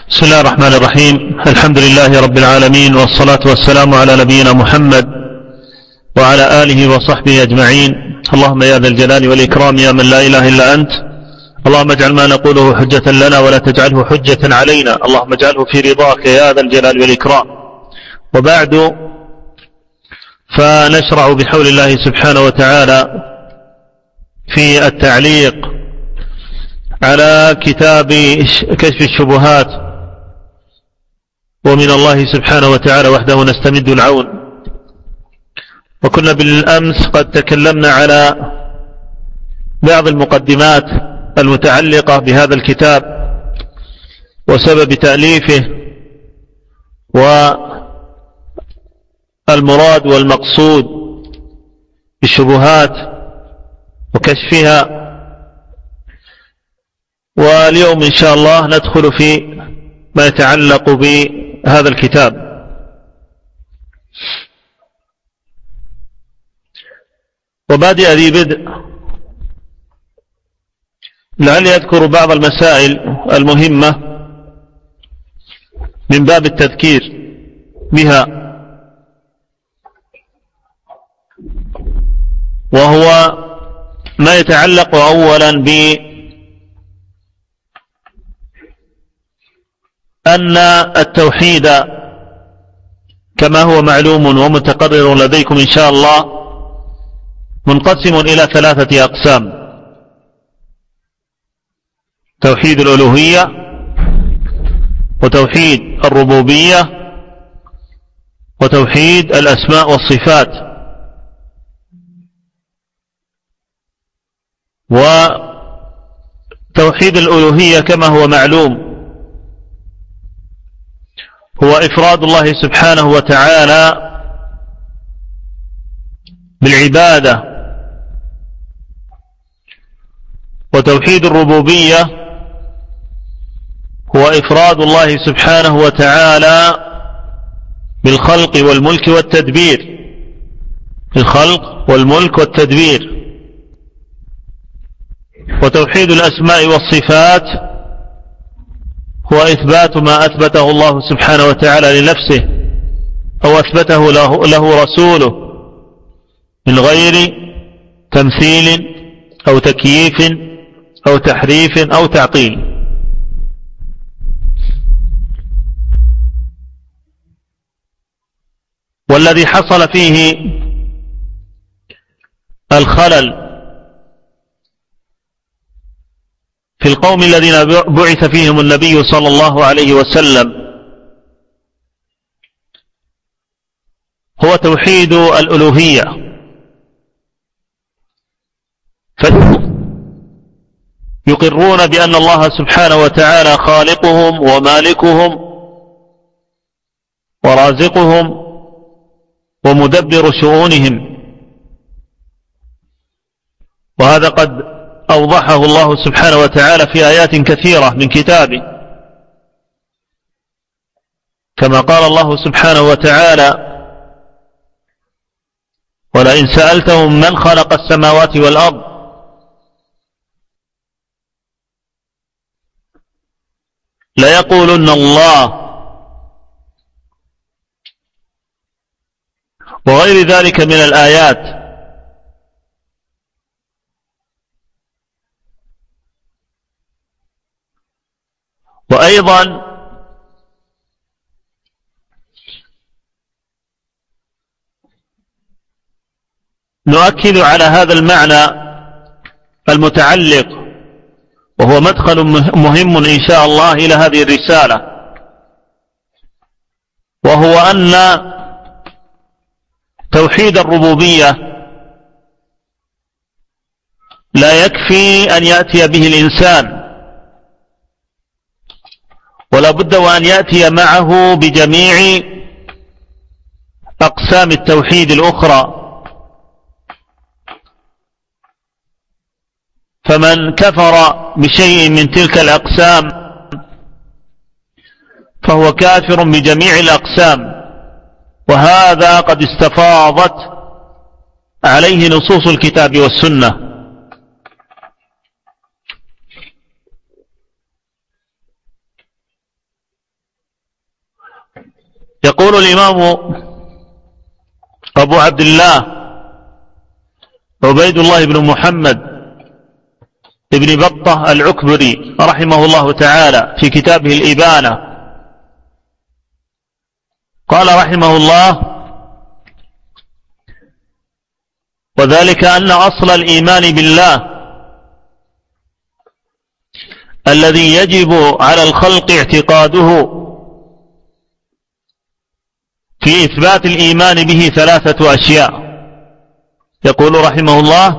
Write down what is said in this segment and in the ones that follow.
بسم الله الرحمن الرحيم. الحمد لله رب العالمين، والصلاة والسلام على نبينا محمد وعلى آله وصحبه أجمعين. اللهم يا ذا الجلال والإكرام يا من لا إله إلا أنت، اللهم اجعل ما نقوله حجة لنا ولا تجعله حجة علينا، اللهم اجعله في رضاك يا ذا الجلال والإكرام. وبعد، فنشرع بحول الله سبحانه وتعالى في التعليق على كتاب كشف الشبهات، ومن الله سبحانه وتعالى وحده نستمد العون. وكنا بالأمس قد تكلمنا على بعض المقدمات المتعلقة بهذا الكتاب وسبب تأليفه والمراد والمقصود بالشبهات وكشفها. واليوم إن شاء الله ندخل في ما يتعلق بهذا الكتاب. وبادئ ذي بدء، لعلي أذكر بعض المسائل المهمة من باب التذكير بها، وهو ما يتعلق أولا أن التوحيد كما هو معلوم ومتقرر لديكم إن شاء الله منقسم إلى ثلاثة أقسام: توحيد الألوهية، وتوحيد الربوبية، وتوحيد الأسماء والصفات. وتوحيد الألوهية كما هو معلوم هو إفراد الله سبحانه وتعالى بالعبادة. وتوحيد الربوبية هو إفراد الله سبحانه وتعالى بالخلق والملك والتدبير، الخلق والملك والتدبير. وتوحيد الأسماء والصفات هو إثبات ما أثبته الله سبحانه وتعالى لنفسه أو أثبته له رسوله من غير تمثيل أو تكييف أو تحريف أو تعطيل. والذي حصل فيه الخلل في القوم الذين بعث فيهم النبي صلى الله عليه وسلم هو توحيد الألوهية. يقرون بأن الله سبحانه وتعالى خالقهم ومالكهم ورازقهم ومدبر شؤونهم، وهذا قد أوضحه الله سبحانه وتعالى في آيات كثيرة من كتابه، كما قال الله سبحانه وتعالى: ولئن سألتهم من خلق السماوات والأرض ليقولن الله، وغير ذلك من الآيات. وأيضا نؤكد على هذا المعنى المتعلق، وهو مدخل مهم إن شاء الله إلى هذه الرسالة، وهو أن توحيد الربوبية لا يكفي أن يأتي به الإنسان، ولا بد وأن يأتي معه بجميع أقسام التوحيد الأخرى. فمن كفر بشيء من تلك الأقسام فهو كافر بجميع الأقسام، وهذا قد استفاضت عليه نصوص الكتاب والسنة. يقول الإمام أبو عبد الله عبيد الله بن محمد ابن بطة العكبري رحمه الله تعالى في كتابه الإبانة، قال رحمه الله: وذلك أن أصل الإيمان بالله الذي يجب على الخلق اعتقاده في إثبات الإيمان به 3 أشياء. يقول رحمه الله: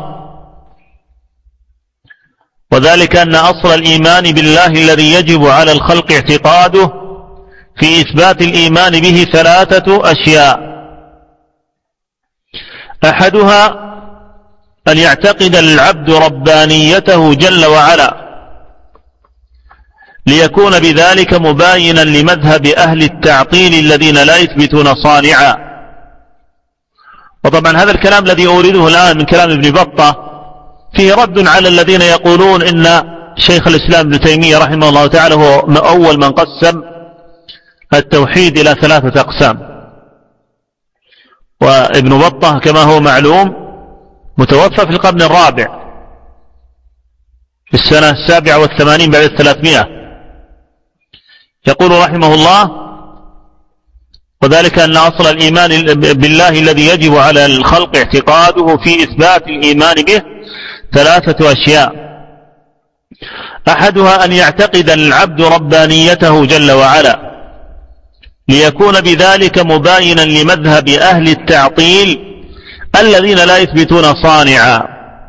وذلك أن أصل الإيمان بالله الذي يجب على الخلق اعتقاده في إثبات الإيمان به 3 أشياء. أحدها أن يعتقد العبد ربانيته جل وعلا ليكون بذلك مباينا لمذهب أهل التعطيل الذين لا يثبتون صانعا. وطبعا هذا الكلام الذي أورده الآن من كلام ابن بطة فيه رد على الذين يقولون إن شيخ الإسلام ابن تيمية رحمه الله تعالى هو أول من قسم التوحيد إلى 3 أقسام. وابن بطة كما هو معلوم متوفى في القرن الرابع في السنة 87 بعد 300. يقول رحمه الله: وذلك أن أصل الإيمان بالله الذي يجب على الخلق اعتقاده في إثبات الإيمان به 3 أشياء. أحدها أن يعتقد العبد ربانيته جل وعلا ليكون بذلك مباينا لمذهب أهل التعطيل الذين لا يثبتون صانعا.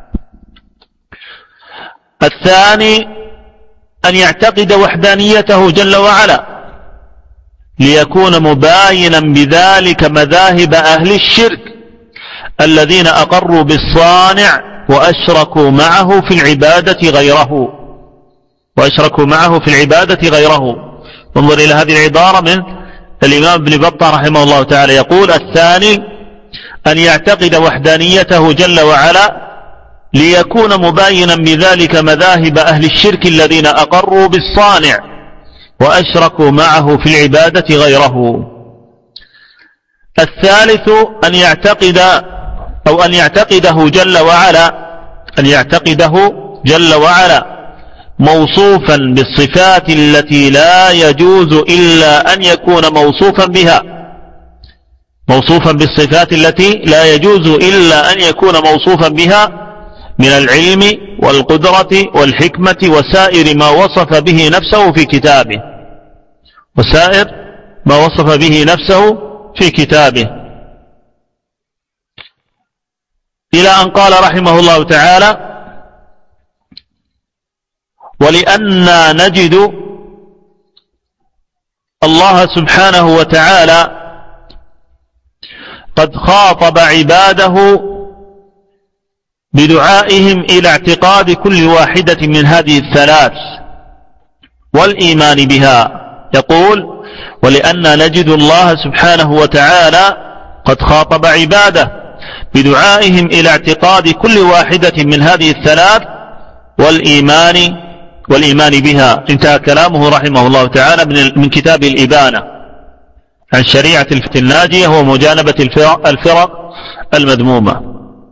الثاني أن يعتقد وحدانيته جل وعلا ليكون مباينا بذلك مذاهب أهل الشرك الذين أقروا بالصانع وأشركوا معه في العبادة غيره. انظر إلى هذه العبارة من الإمام ابن بطة رحمه الله تعالى، يقول: الثاني أن يعتقد وحدانيته جل وعلا ليكون مباينا بذلك مذاهب أهل الشرك الذين أقروا بالصانع وأشركوا معه في العبادة غيره. الثالث أن يعتقده جل وعلا موصوفا بالصفات التي لا يجوز إلا أن يكون موصوفا بها من العلم والقدرة والحكمة وسائر ما وصف به نفسه في كتابه إلى أن قال رحمه الله تعالى: ولأننا نجد الله سبحانه وتعالى قد خاطب عباده بدعائهم إلى اعتقاد كل واحدة من هذه 3 والإيمان بها. يقول: ولأننا نجد الله سبحانه وتعالى قد خاطب عباده بدعائهم إلى اعتقاد كل واحدة من هذه 3 والإيمان بها. انتهى كلامه رحمه الله تعالى من كتاب الإبانة عن شريعة الناجية ومجانبة الفرق المذمومة.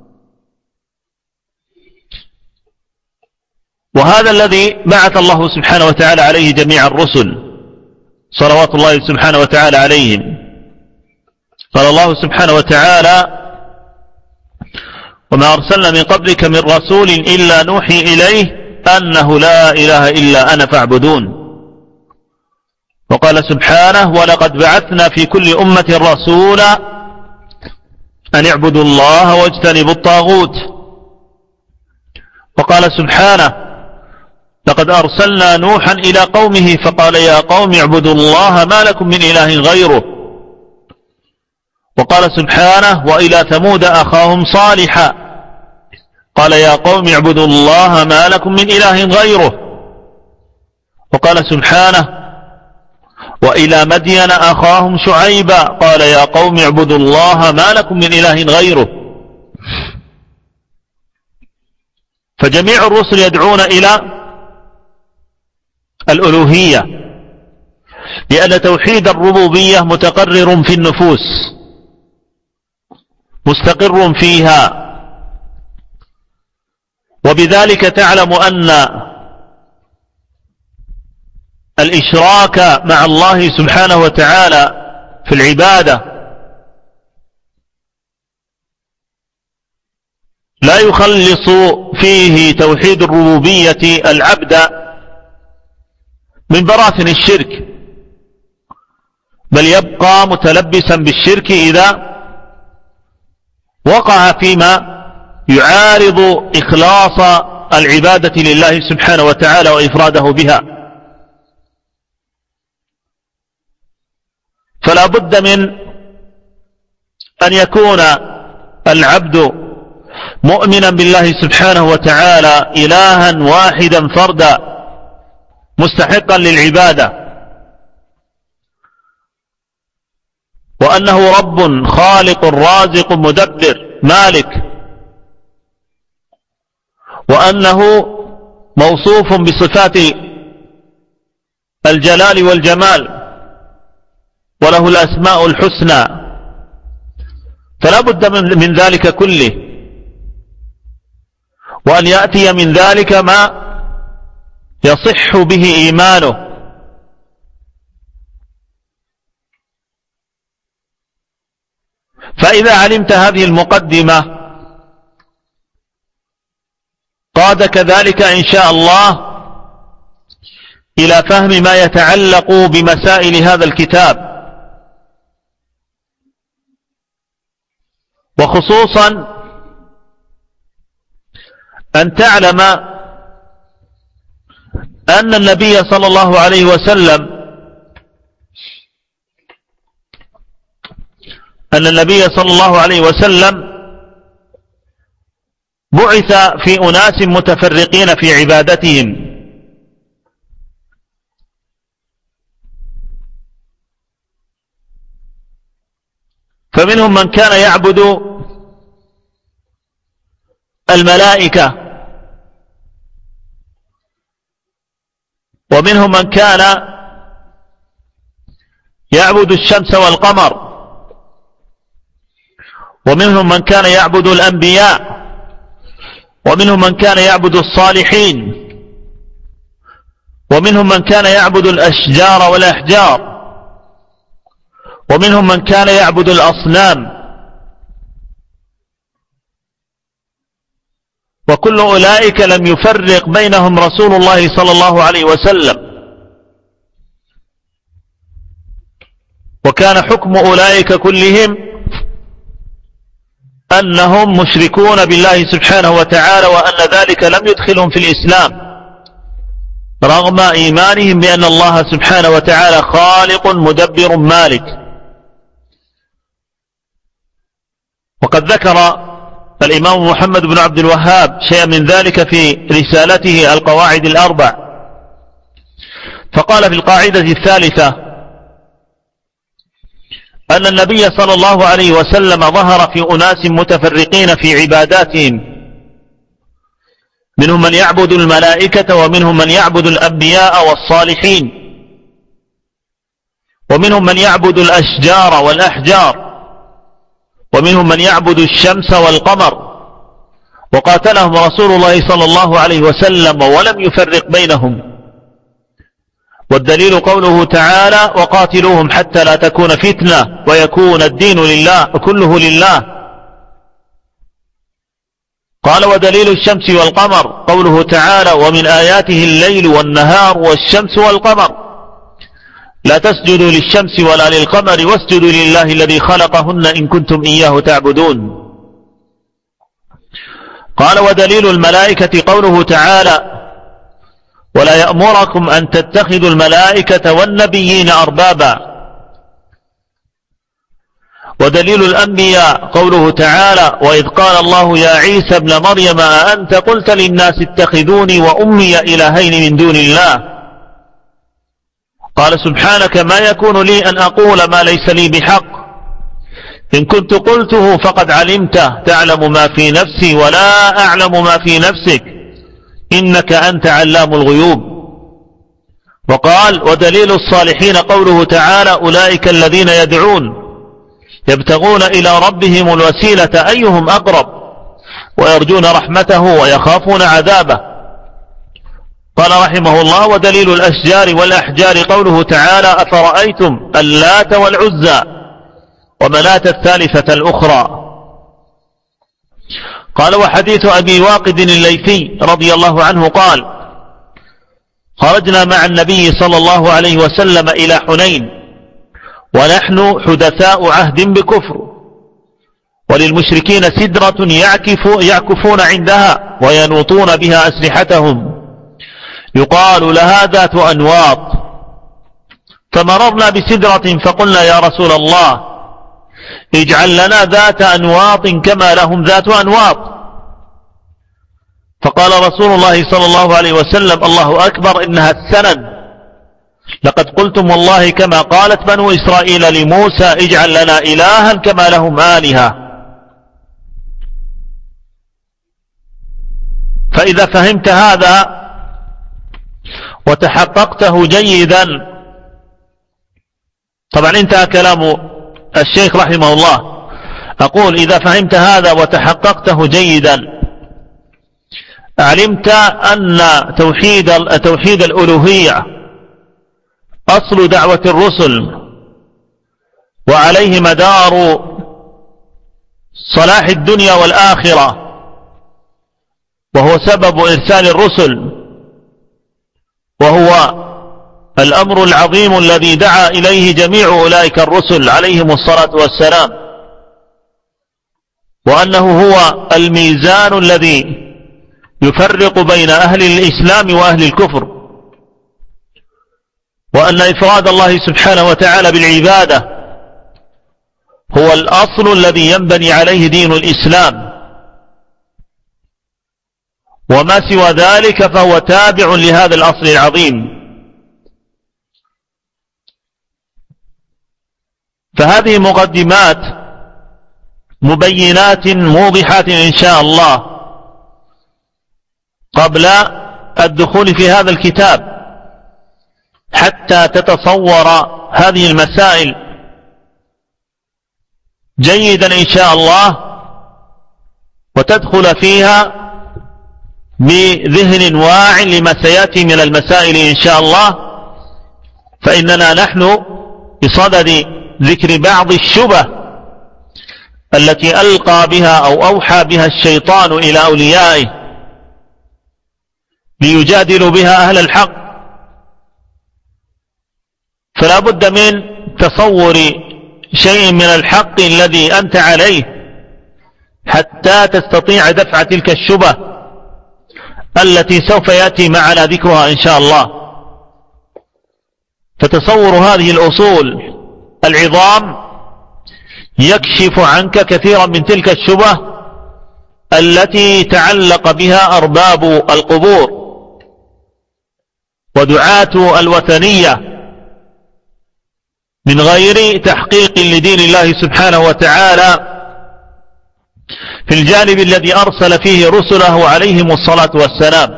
وهذا الذي بعث الله سبحانه وتعالى عليه جميع الرسل صلوات الله سبحانه وتعالى عليهم. قال الله سبحانه وتعالى: وما أرسلنا من قبلك من رسول إلا نوحي إليه أنه لا إله إلا أنا فاعبدون. وقال سبحانه: ولقد بعثنا في كل أمة رسولا أن اعبدوا الله واجتنبوا الطاغوت. وقال سبحانه: لقد أرسلنا نوحا إلى قومه فقال يا قوم اعبدوا الله ما لكم من إله غيره. وقال سبحانه: وإلى ثمود أخاهم صالحا قال يا قوم اعبدوا الله ما لكم من إله غيره. وقال سبحانه: وإلى مدين أخاهم شعيبا قال يا قوم اعبدوا الله ما لكم من إله غيره. فجميع الرسل يدعون إلى الألوهية لأن توحيد الربوبية متقرر في النفوس مستقر فيها، وبذلك تعلم أن الإشراك مع الله سبحانه وتعالى في العبادة لا يخلص فيه توحيد الربوبية العبد من براثن الشرك، بل يبقى متلبسا بالشرك إذا وقع فيما يعارض إخلاص العبادة لله سبحانه وتعالى وإفراده بها. فلا بد من أن يكون العبد مؤمنا بالله سبحانه وتعالى إلها واحدا فردا مستحقا للعبادة، وأنه رب خالق رازق مدبر مالك، وأنه موصوف بصفات الجلال والجمال وله الأسماء الحسنى. فلا بد من ذلك كله، وأن يأتي من ذلك ما يصح به إيمانه. فإذا علمت هذه المقدمة قاد كذلك إن شاء الله إلى فهم ما يتعلق بمسائل هذا الكتاب، وخصوصا أن تعلم أن النبي صلى الله عليه وسلم بعث في أناس متفرقين في عبادتهم، فمنهم من كان يعبد الملائكة، ومنهم من كان يعبد الشمس والقمر، ومنهم من كان يعبد الأنبياء، ومنهم من كان يعبد الصالحين، ومنهم من كان يعبد الأشجار والأحجار، ومنهم من كان يعبد الأصنام. وكل أولئك لم يفرق بينهم رسول الله صلى الله عليه وسلم، وكان حكم أولئك كلهم أنهم مشركون بالله سبحانه وتعالى، وأن ذلك لم يدخلهم في الإسلام رغم إيمانهم بأن الله سبحانه وتعالى خالق مدبر مالك. وقد ذكر الإمام محمد بن عبد الوهاب شيئا من ذلك في رسالته القواعد الأربع، فقال في القاعدة الثالثة أن النبي صلى الله عليه وسلم ظهر في أناس متفرقين في عباداتهم، منهم من يعبد الملائكة، ومنهم من يعبد الأنبياء والصالحين، ومنهم من يعبد الأشجار والأحجار، ومنهم من يعبد الشمس والقمر، وقاتلهم رسول الله صلى الله عليه وسلم ولم يفرق بينهم. والدليل قوله تعالى: وقاتلوهم حتى لا تكون فتنة ويكون الدين لله كله لله. قال: ودليل الشمس والقمر قوله تعالى: ومن آياته الليل والنهار والشمس والقمر لا تسجدوا للشمس ولا للقمر واسجدوا لله الذي خلقهن إن كنتم إياه تعبدون. قال: ودليل الملائكة قوله تعالى: ولا يأمركم أن تتخذوا الملائكة والنبيين أربابا. ودليل الأنبياء قوله تعالى: وإذ قال الله يا عيسى ابن مريم أأنت قلت للناس اتخذوني وأمي إلهين من دون الله. قال: سبحانك ما يكون لي أن أقول ما ليس لي بحق، إن كنت قلته فقد علمته، تعلم ما في نفسي ولا أعلم ما في نفسك، إنك أنت علام الغيوب. وقال: ودليل الصالحين قوله تعالى: أولئك الذين يدعون يبتغون إلى ربهم الوسيلة أيهم أقرب ويرجون رحمته ويخافون عذابه. قال رحمه الله: ودليل الأشجار والأحجار قوله تعالى: أفرأيتم اللات والعزى ومناة الثالثة الأخرى. قال: وحديث أبي واقد الليثي رضي الله عنه قال: خرجنا مع النبي صلى الله عليه وسلم إلى حنين ونحن حدثاء عهد بكفر، وللمشركين سدرة يعكفون عندها وينوطون بها أسلحتهم يقال لها ذات أنواط، فمررنا بسدرة فقلنا: يا رسول الله، اجعل لنا ذات أنواط كما لهم ذات أنواط. فقال رسول الله صلى الله عليه وسلم: الله أكبر، إنها السنن، لقد قلتم والله كما قالت بنو إسرائيل لموسى: اجعل لنا إلها كما لهم آلهة. فإذا فهمت هذا وتحققته جيدا، طبعا انتهى كلام الشيخ رحمه الله. أقول: إذا فهمت هذا وتحققته جيدا، علمت أن توحيد الألوهية أصل دعوة الرسل، وعليه مدار صلاح الدنيا والآخرة، وهو سبب إرسال الرسل، وهو الأمر العظيم الذي دعا إليه جميع أولئك الرسل عليهم الصلاة والسلام، وأنه هو الميزان الذي يفرق بين أهل الإسلام وأهل الكفر، وأن إفراد الله سبحانه وتعالى بالعبادة هو الأصل الذي ينبني عليه دين الإسلام، وما سوى ذلك فهو تابع لهذا الأصل العظيم. فهذه مقدمات مبينات موضحات إن شاء الله قبل الدخول في هذا الكتاب، حتى تتصور هذه المسائل جيدا إن شاء الله، وتدخل فيها بذهن واع لما سيأتي من المسائل إن شاء الله. فإننا نحن بصدد ذكر بعض الشبه التي ألقى بها أو أوحى بها الشيطان إلى أوليائه ليجادلوا بها أهل الحق، فلا بد من تصور شيء من الحق الذي أنت عليه حتى تستطيع دفع تلك الشبه التي سوف يأتي معنا ذكرها إن شاء الله. فتصور هذه الأصول العظام يكشف عنك كثيرا من تلك الشبه التي تعلق بها أرباب القبور ودعاة الوثنية من غير تحقيق لدين الله سبحانه وتعالى في الجانب الذي أرسل فيه رسله عليهم الصلاة والسلام.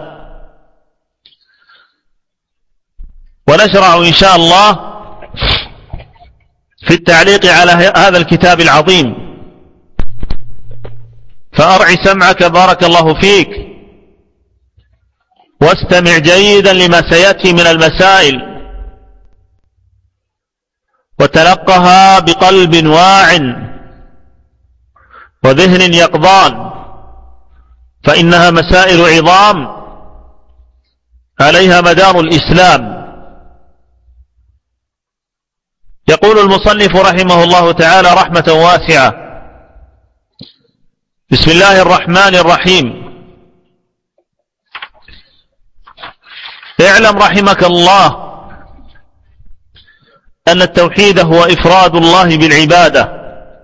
ونشرع إن شاء الله في التعليق على هذا الكتاب العظيم، فأرع سمعك بارك الله فيك واستمع جيدا لما سيأتي من المسائل، وتلقها بقلب واع وذهن يقظان، فإنها مسائل عظام عليها مدار الإسلام. يقول المصنف رحمه الله تعالى رحمة واسعة: بسم الله الرحمن الرحيم. اعلم رحمك الله أن التوحيد هو إفراد الله بالعبادة،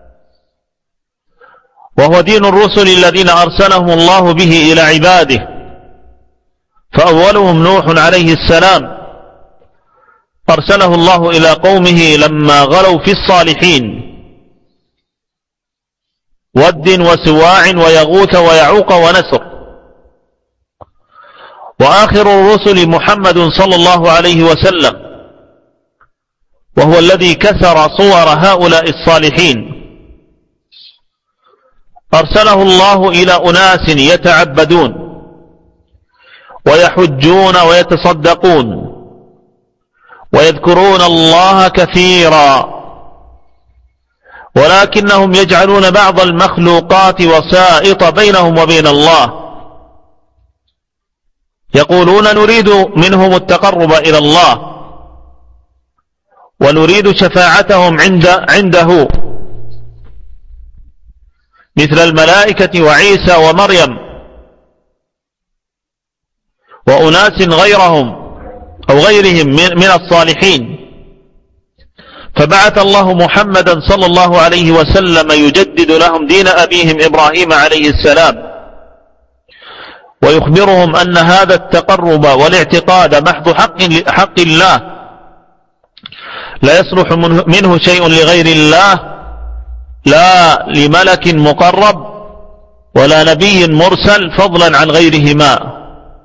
وهو دين الرسل الذين أرسلهم الله به إلى عباده، فأولهم نوح عليه السلام أرسله الله إلى قومه لما غلوا في الصالحين، ود وسواع ويغوث ويعوق ونسر. وآخر الرسل محمد صلى الله عليه وسلم، وهو الذي كسر صور هؤلاء الصالحين. أرسله الله إلى أناس يتعبدون ويحجون ويتصدقون ويذكرون الله كثيرا، ولكنهم يجعلون بعض المخلوقات وسائط بينهم وبين الله، يقولون نريد منهم التقرب إلى الله ونريد شفاعتهم عنده، مثل الملائكة وعيسى ومريم وأناس غيرهم أو غيرهم من الصالحين. فبعث الله محمدا صلى الله عليه وسلم يجدد لهم دين أبيهم إبراهيم عليه السلام، ويخبرهم أن هذا التقرب والاعتقاد محض حق الله، لا يصلح منه شيء لغير الله، لا لملك مقرب ولا نبي مرسل فضلا عن غيرهما.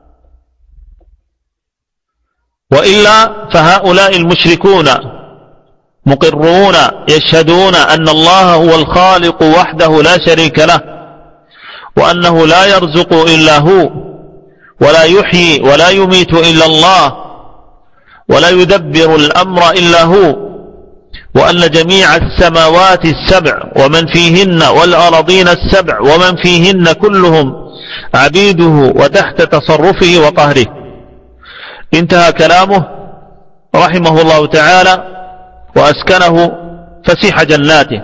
وإلا فهؤلاء المشركون مقرون يشهدون أن الله هو الخالق وحده لا شريك له، وأنه لا يرزق إلا هو، ولا يحيي ولا يميت إلا الله، ولا يدبر الأمر إلا هو، وأن جميع السماوات السبع ومن فيهن والأرضين السبع ومن فيهن كلهم عبيده وتحت تصرفه وقهره. انتهى كلامه رحمه الله تعالى وأسكنه فسيح جناته.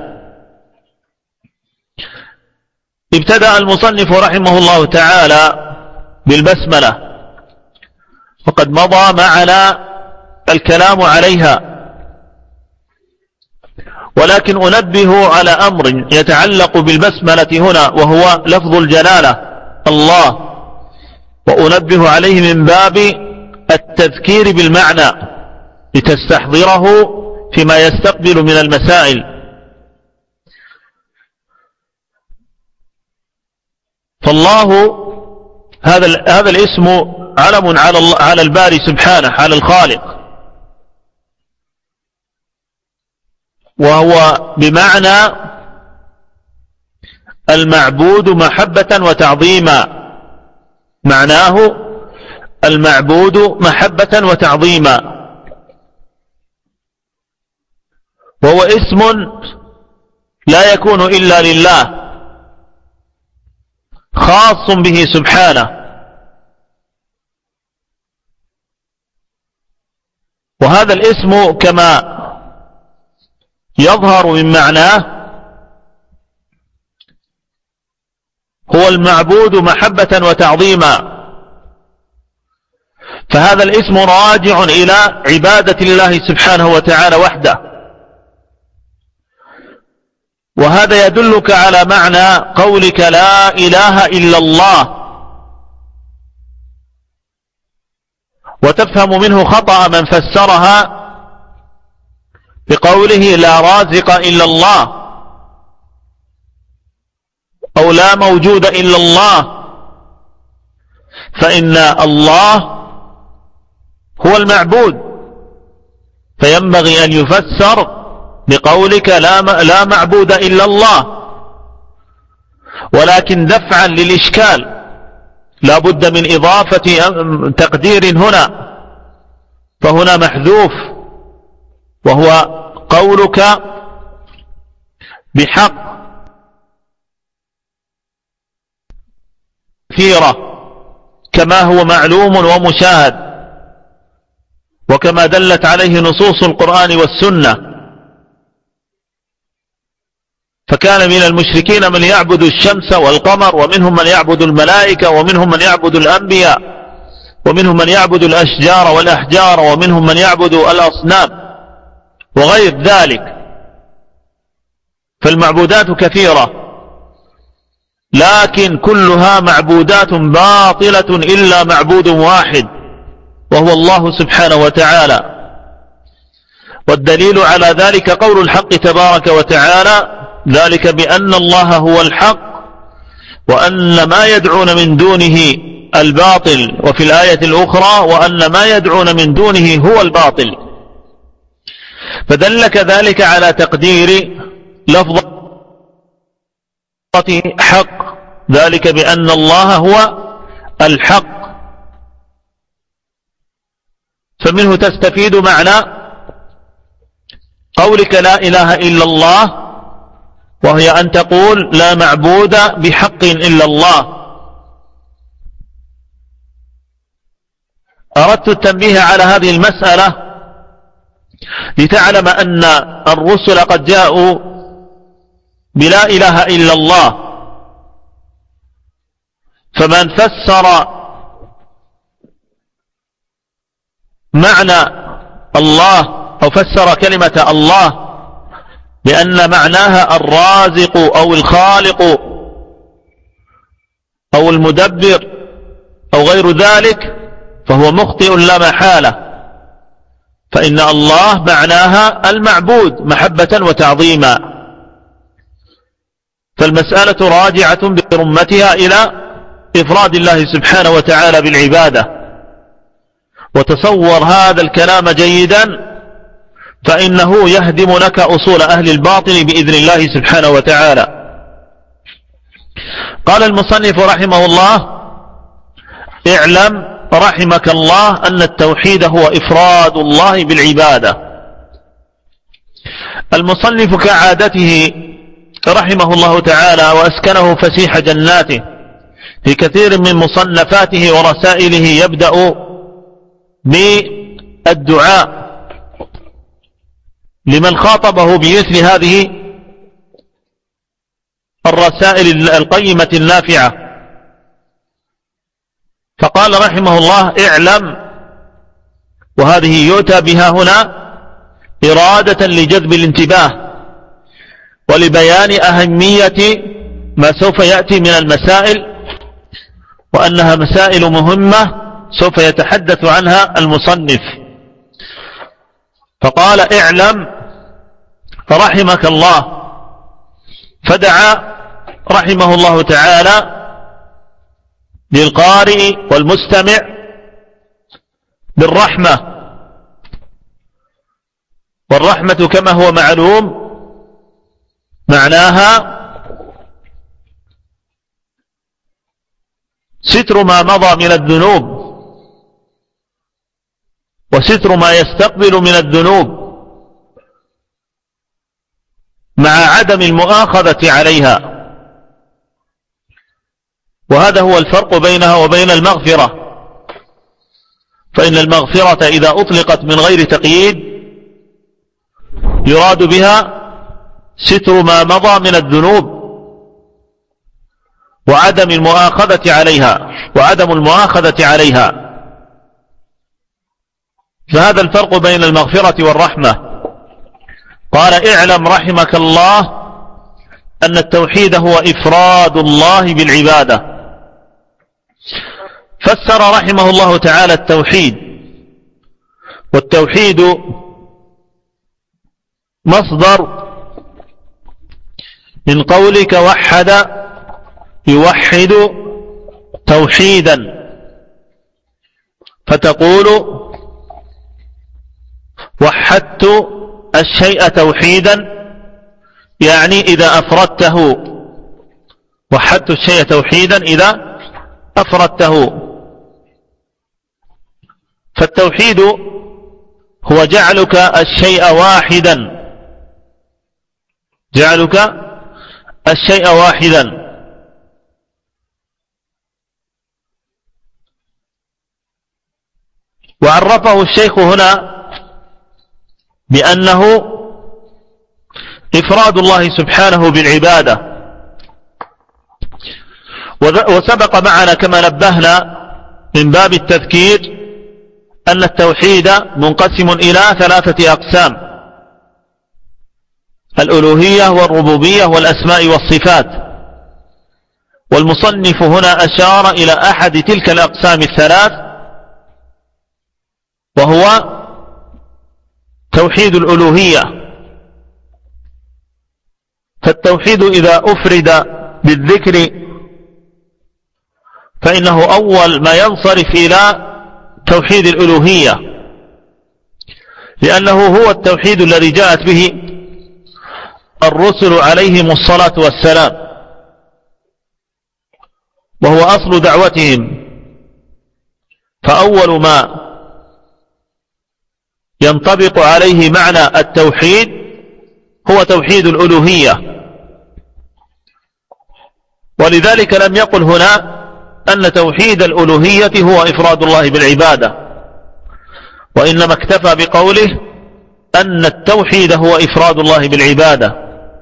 ابتدأ المصنف رحمه الله تعالى بالبسملة، وقد مضى معنا الكلام عليها، ولكن أنبه على أمر يتعلق بالبسملة هنا، وهو لفظ الجلالة الله، وأنبه عليه من باب التذكير بالمعنى لتستحضره فيما يستقبل من المسائل. فالله هذا الاسم علم على الباري سبحانه، على الخالق، وهو بمعنى المعبود محبة وتعظيما، معناه المعبود محبة وتعظيما، وهو اسم لا يكون إلا لله، خاص به سبحانه. وهذا الاسم كما يظهر من معناه هو المعبود محبة وتعظيما، فهذا الاسم راجع إلى عبادة الله سبحانه وتعالى وحده. وهذا يدلك على معنى قولك لا إله إلا الله، وتفهم منه خطأ من فسرها بقوله لا رازق إلا الله، أو لا موجود إلا الله، فإن الله هو المعبود، فينبغي أن يفسر بقولك لا معبود إلا الله. ولكن دفعا للإشكال لا بد من إضافة تقدير هنا، فهنا محذوف، وهو قولك بحق كثيرة كما هو معلوم ومشاهد، وكما دلت عليه نصوص القرآن والسنة. فكان من المشركين من يعبد الشمس والقمر، ومنهم من يعبد الملائكة، ومنهم من يعبد الأنبياء، ومنهم من يعبد الأشجار والأحجار، ومنهم من يعبد الأصنام وغير ذلك. فالمعبودات كثيرة، لكن كلها معبودات باطلة إلا معبود واحد، وهو الله سبحانه وتعالى. والدليل على ذلك قول الحق تبارك وتعالى ذلك بأن الله هو الحق وأن ما يدعون من دونه الباطل، وفي الآية الأخرى وأن ما يدعون من دونه هو الباطل، فدلك ذلك على تقدير لفظة حق، ذلك بأن الله هو الحق. فمنه تستفيد معنى قولك لا إله إلا الله، وهي أن تقول لا معبود بحق إلا الله. أردت التنبيه على هذه المسألة لتعلم أن الرسل قد جاءوا بلا إله إلا الله، فمن فسر معنى الله أو فسر كلمة الله بأن معناها الرازق أو الخالق أو المدبر أو غير ذلك فهو مخطئ لا محالة، فإن الله معناها المعبود محبة وتعظيما. فالمسألة راجعة برمتها إلى إفراد الله سبحانه وتعالى بالعبادة. وتصور هذا الكلام جيدا، فإنه يهدم لك أصول أهل الباطل بإذن الله سبحانه وتعالى. قال المصنف رحمه الله: اعلم رحمك الله أن التوحيد هو إفراد الله بالعبادة. المصنف كعادته رحمه الله تعالى وأسكنه فسيح جناته في كثير من مصنفاته ورسائله يبدأ بالدعاء لمن خاطبه بمثل هذه الرسائل القيمة النافعة. فقال رحمه الله: اعلم، وهذه يؤتى بها هنا إرادة لجذب الانتباه ولبيان أهمية ما سوف يأتي من المسائل، وأنها مسائل مهمة سوف يتحدث عنها المصنف. فقال: اعلم رحمك الله، فدعا رحمه الله تعالى للقارئ والمستمع بالرحمة. والرحمة كما هو معلوم معناها ستر ما مضى من الذنوب وستر ما يستقبل من الذنوب مع عدم المؤاخذة عليها. وهذا هو الفرق بينها وبين المغفرة، فإن المغفرة إذا أطلقت من غير تقييد يراد بها ستر ما مضى من الذنوب وعدم المؤاخذة عليها. فهذا الفرق بين المغفرة والرحمة. قال: اعلم رحمك الله أن التوحيد هو إفراد الله بالعبادة. فسر رحمه الله تعالى التوحيد، والتوحيد مصدر من قولك وحد يوحد توحيدا، فتقول وحدت الشيء توحيدا، يعني إذا أفردته، وحدت الشيء توحيدا إذا أفردته. فالتوحيد هو جعلك الشيء واحدا، وعرفه الشيخ هنا بأنه إفراد الله سبحانه بالعبادة. وسبق معنا كما نبهنا من باب التذكير أن التوحيد منقسم إلى 3 أقسام: الألوهية والربوبية والأسماء والصفات. والمصنف هنا أشار إلى أحد تلك الأقسام ال3، وهو توحيد الألوهية. فالتوحيد إذا أفرد بالذكر فإنه أول ما ينصرف إلى توحيد الألوهية، لأنه هو التوحيد الذي جاءت به الرسل عليهم الصلاة والسلام، وهو أصل دعوتهم. فأول ما ينطبق عليه معنى التوحيد هو توحيد الألوهية. ولذلك لم يقل هنا أن توحيد الألوهية هو إفراد الله بالعبادة، وإنما اكتفى بقوله أن التوحيد هو إفراد الله بالعبادة.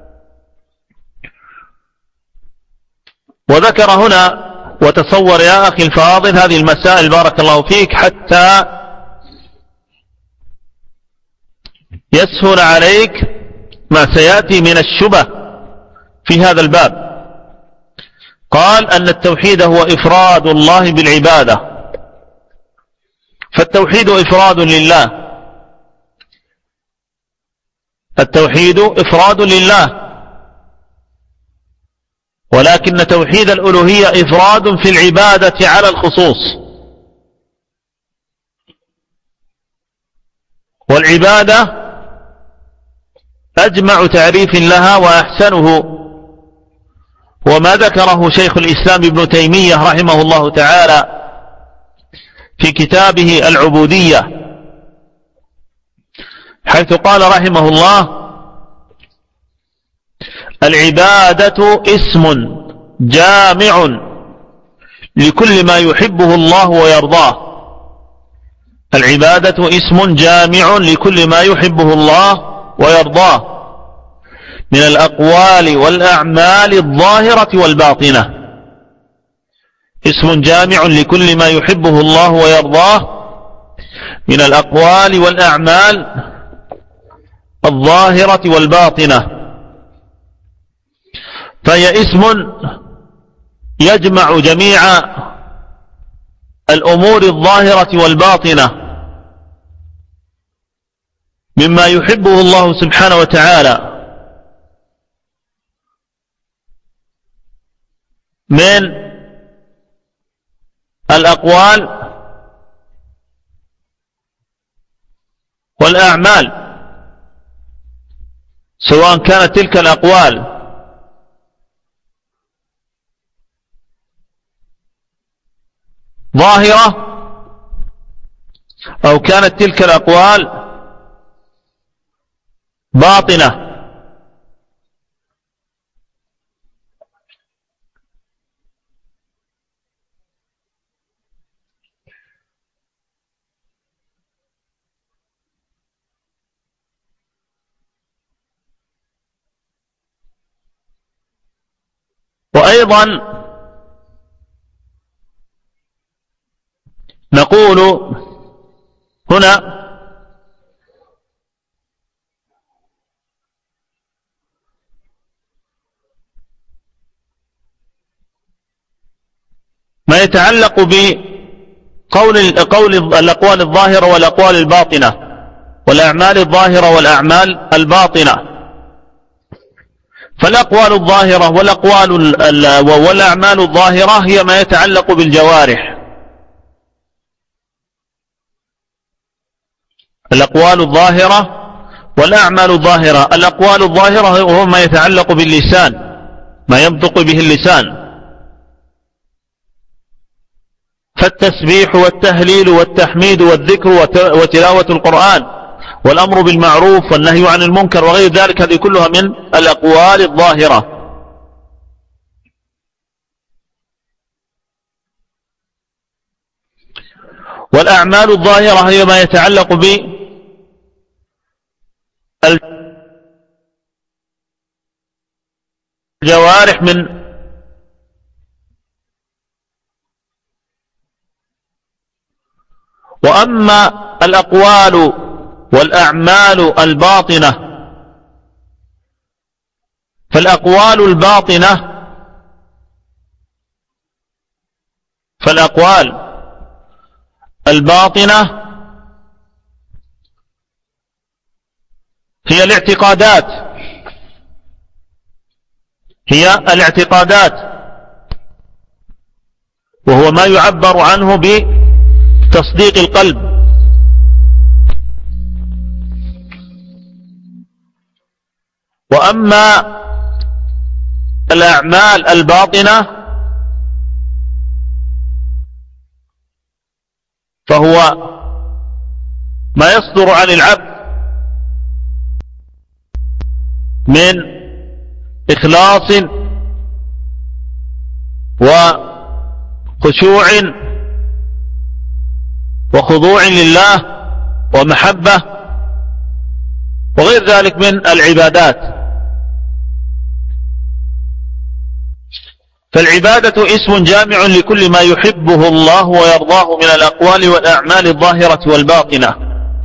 وذكر هنا، وتصور يا أخي الفاضل هذه المسائل بارك الله فيك حتى يسهل عليك ما سيأتي من الشبه في هذا الباب. قال أن التوحيد هو إفراد الله بالعبادة، فالتوحيد إفراد لله، التوحيد إفراد لله، ولكن توحيد الألوهية إفراد في العبادة على الخصوص. والعبادة أجمع تعريف لها وأحسنه وما ذكره شيخ الإسلام ابن تيمية رحمه الله تعالى في كتابه العبودية، حيث قال رحمه الله: العبادة اسم جامع لكل ما يحبه الله ويرضاه. العبادة اسم جامع لكل ما يحبه الله ويرضاه من الأقوال والأعمال الظاهرة والباطنة. اسم جامع لكل ما يحبه الله ويرضاه من الأقوال والأعمال الظاهرة والباطنة. فهي اسم يجمع جميع الأمور الظاهرة والباطنة مما يحبه الله سبحانه وتعالى من الأقوال والأعمال، سواء كانت تلك الأقوال ظاهرة أو كانت تلك الأقوال باطنة. وأيضا نقول هنا ما يتعلق بقول الأقوال الظاهرة والأقوال الباطنة والأعمال الظاهرة والأعمال الباطنة. فالأقوال الظاهرة والأعمال الظاهرة هي ما يتعلق بالجوارح. الأقوال الظاهرة والأعمال الظاهرة. الأقوال الظاهرة هو ما يتعلق باللسان، ما ينطق به اللسان، فالتسبيح والتهليل والتحميد والذكر وتلاوة القرآن والأمر بالمعروف والنهي عن المنكر وغير ذلك، هذه كلها من الأقوال الظاهرة. والأعمال الظاهرة هي ما يتعلق بالجوارح من وأما الأقوال والأعمال الباطنة فالأقوال الباطنة هي الاعتقادات وهو ما يعبر عنه بتصديق القلب. وأما الأعمال الباطنة فهو ما يصدر عن العبد من إخلاص وخشوع وخضوع لله ومحبة وغير ذلك من العبادات. فالعبادة اسم جامع لكل ما يحبه الله ويرضاه من الأقوال والأعمال الظاهرة والباطنة.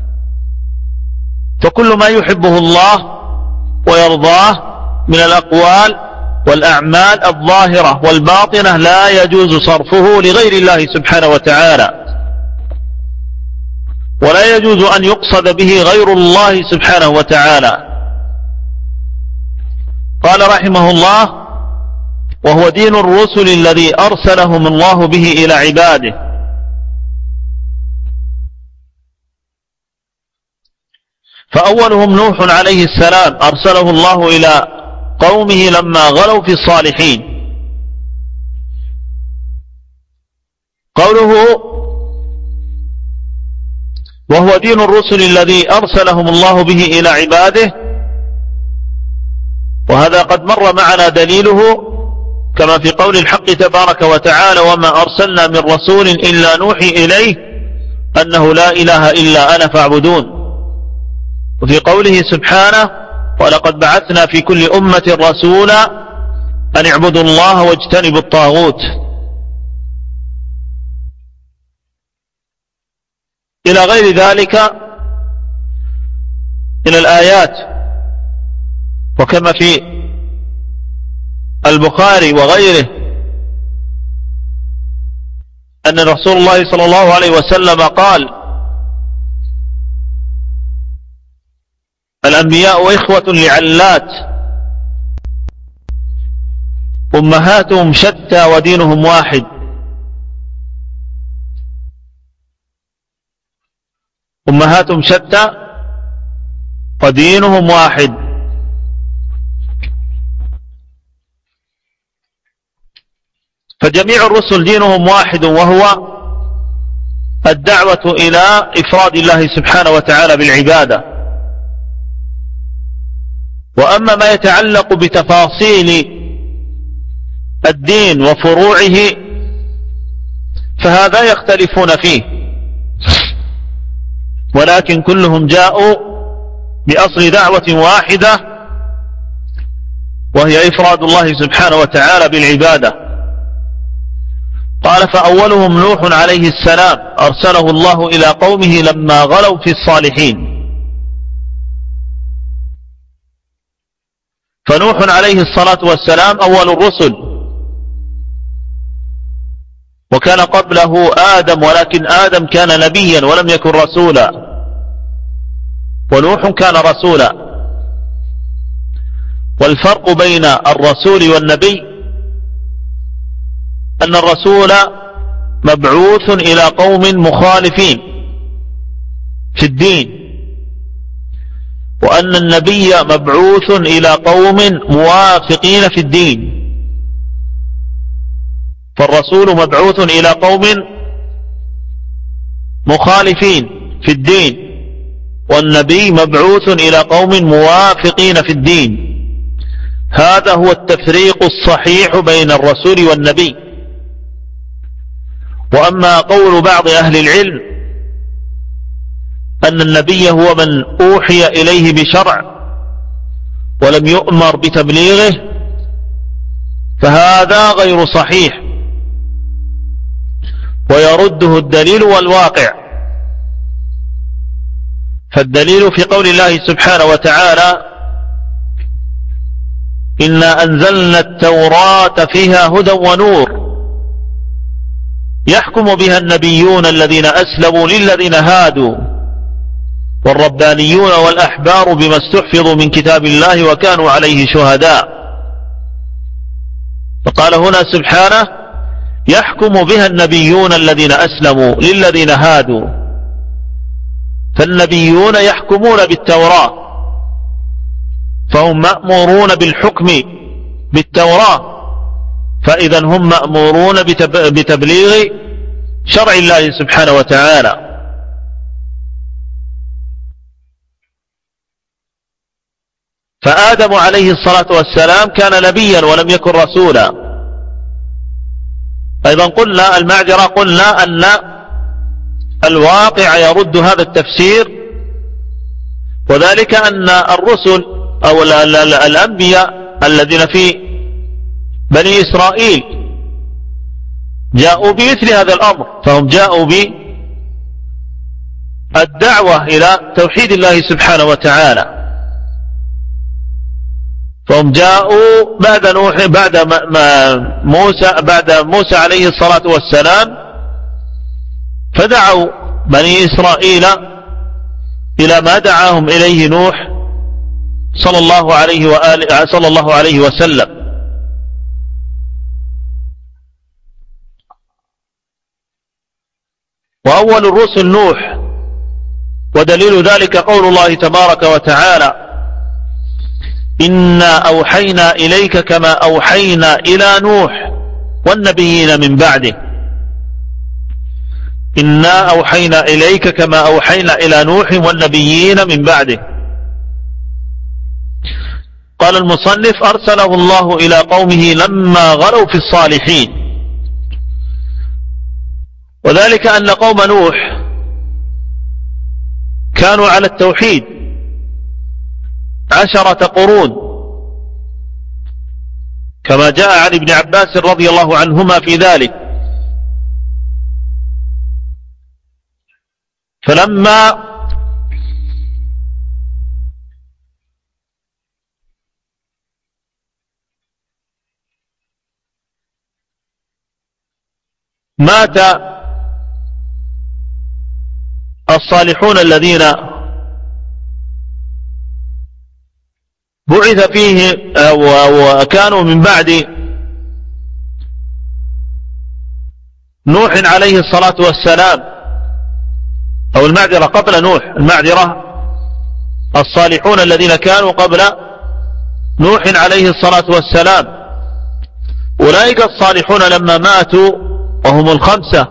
فكل ما يحبه الله ويرضاه من الأقوال والأعمال الظاهرة والباطنة لا يجوز صرفه لغير الله سبحانه وتعالى، ولا يجوز أن يقصد به غير الله سبحانه وتعالى. قال رحمه الله: وهو دين الرسل الذي أرسلهم الله به إلى عباده. فأولهم نوح عليه السلام أرسله الله إلى قومه لما غلوا في الصالحين. قوله وهو دين الرسل الذي أرسلهم الله به إلى عباده، وهذا قد مر معنا دليله كما في قول الحق تبارك وتعالى: وما أرسلنا من رسول إلا نوحي إليه أنه لا إله إلا أنا فاعبدون. وفي قوله سبحانه: ولقد بعثنا في كل أمة رسولا أن اعبدوا الله واجتنبوا الطاغوت، إلى غير ذلك من الآيات. وكما في البخاري وغيره أن رسول الله صلى الله عليه وسلم قال: الأنبياء إخوة لعلات أمهاتهم شتى ودينهم واحد. أمهاتهم شتى ودينهم واحد. فجميع الرسل دينهم واحد، وهو الدعوة إلى إفراد الله سبحانه وتعالى بالعبادة. وأما ما يتعلق بتفاصيل الدين وفروعه فهذا يختلفون فيه، ولكن كلهم جاءوا بأصل دعوة واحدة، وهي إفراد الله سبحانه وتعالى بالعبادة. قال: فأولهم نوح عليه السلام أرسله الله إلى قومه لما غلوا في الصالحين. فنوح عليه الصلاة والسلام أول الرسل، وكان قبله آدم، ولكن آدم كان نبيا ولم يكن رسولا، ونوح كان رسولا. والفرق بين الرسول والنبي أن الرسول مبعوث إلى قوم مخالفين في الدين، وأن النبي مبعوث إلى قوم موافقين في الدين. فالرسول مبعوث إلى قوم مخالفين في الدين، والنبي مبعوث إلى قوم موافقين في الدين. هذا هو التفريق الصحيح بين الرسول والنبي. وأما قول بعض أهل العلم أن النبي هو من أوحي إليه بشرع ولم يؤمر بتبليغه فهذا غير صحيح، ويرده الدليل والواقع. فالدليل في قول الله سبحانه وتعالى: إنا أنزلنا التوراة فيها هدى ونور يحكم بها النبيون الذين أسلموا للذين هادوا والربانيون والأحبار بما استحفظوا من كتاب الله وكانوا عليه شهداء. فقال هنا سبحانه: يحكم بها النبيون الذين أسلموا للذين هادوا، فالنبيون يحكمون بالتوراة، فهم مأمورون بالحكم بالتوراة، فإذا هم مأمورون بتبليغ شرع الله سبحانه وتعالى. فآدم عليه الصلاة والسلام كان نبيا ولم يكن رسولا. أيضا قلنا المعذرة، قلنا أن الواقع يرد هذا التفسير، وذلك أن الرسل أو الأنبياء الذين في بني إسرائيل جاءوا بمثل هذا الأمر، فهم جاءوا بالدعوة إلى توحيد الله سبحانه وتعالى، فهم جاءوا بعد نوح بعد موسى عليه الصلاة والسلام، فدعوا بني إسرائيل إلى ما دعاهم إليه نوح صلى الله عليه وسلم. وأول الرسل نوح، ودليل ذلك قول الله تبارك وتعالى: إنا أوحينا إليك كما أوحينا إلى نوح والنبيين من بعده. إنا أوحينا إليك كما أوحينا إلى نوح والنبيين من بعده. قال المصنف: أرسله الله إلى قومه لما غلوا في الصالحين، وذلك أن قوم نوح كانوا على التوحيد 10 قرون، كما جاء عن ابن عباس رضي الله عنهما في ذلك. فلما مات الصالحون الذين بعث فيه وكانوا من بعد نوح عليه الصلاة والسلام، أو المعذرة قبل نوح، المعذرة الصالحون الذين كانوا قبل نوح عليه الصلاة والسلام، أولئك الصالحون لما ماتوا وهم 5: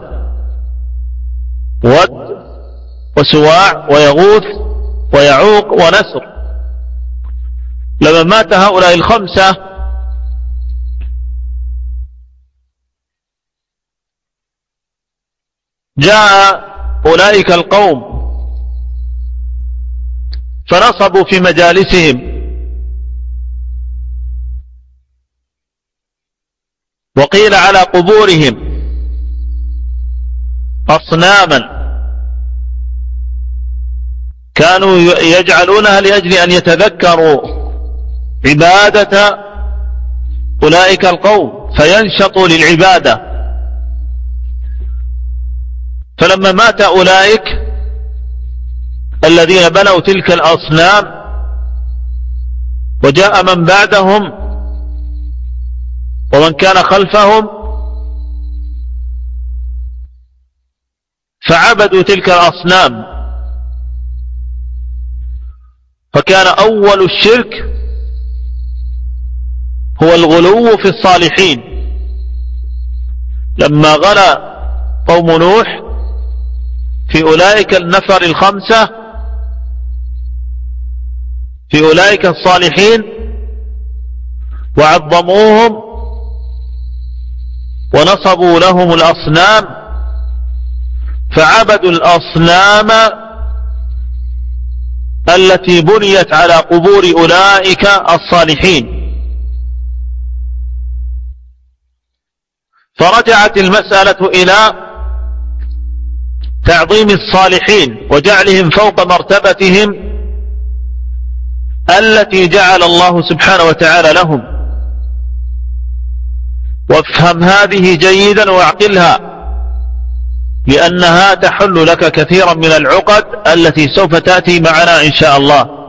ود وسواع ويغوث ويعوق ونسر، لما مات هؤلاء 5 جاء أولئك القوم فنصبوا في مجالسهم، وقيل على قبورهم أصناما كانوا يجعلونها لأجل أن يتذكروا عبادة أولئك القوم فينشطوا للعبادة. فلما مات أولئك الذين بنوا تلك الأصنام وجاء من بعدهم ومن كان خلفهم فعبدوا تلك الأصنام، فكان أول الشرك هو الغلو في الصالحين. لما غلا قوم نوح في أولئك النفر 5، في أولئك الصالحين، وعظموهم ونصبوا لهم الأصنام، فعبدوا الأصنام التي بنيت على قبور أولئك الصالحين. فرجعت المسألة إلى تعظيم الصالحين وجعلهم فوق مرتبتهم التي جعل الله سبحانه وتعالى لهم. وافهم هذه جيدا واعقلها، لأنها تحل لك كثيرا من العقد التي سوف تأتي معنا إن شاء الله.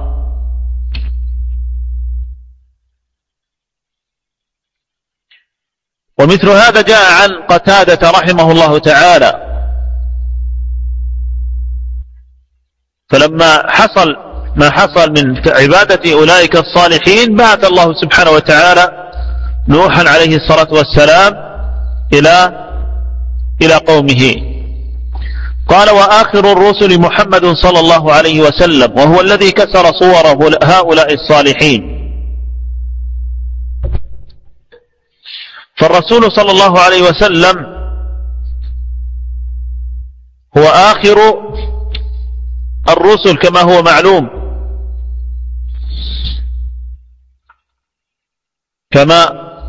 ومثل هذا جاء عن قتادة رحمه الله تعالى، فلما حصل ما حصل من عبادة أولئك الصالحين بعث الله سبحانه وتعالى نوحا عليه الصلاة والسلام إلى قومه. قال: وآخر الرسل محمد صلى الله عليه وسلم، وهو الذي كسر صور هؤلاء الصالحين. فالرسول صلى الله عليه وسلم هو آخر الرسل كما هو معلوم، كما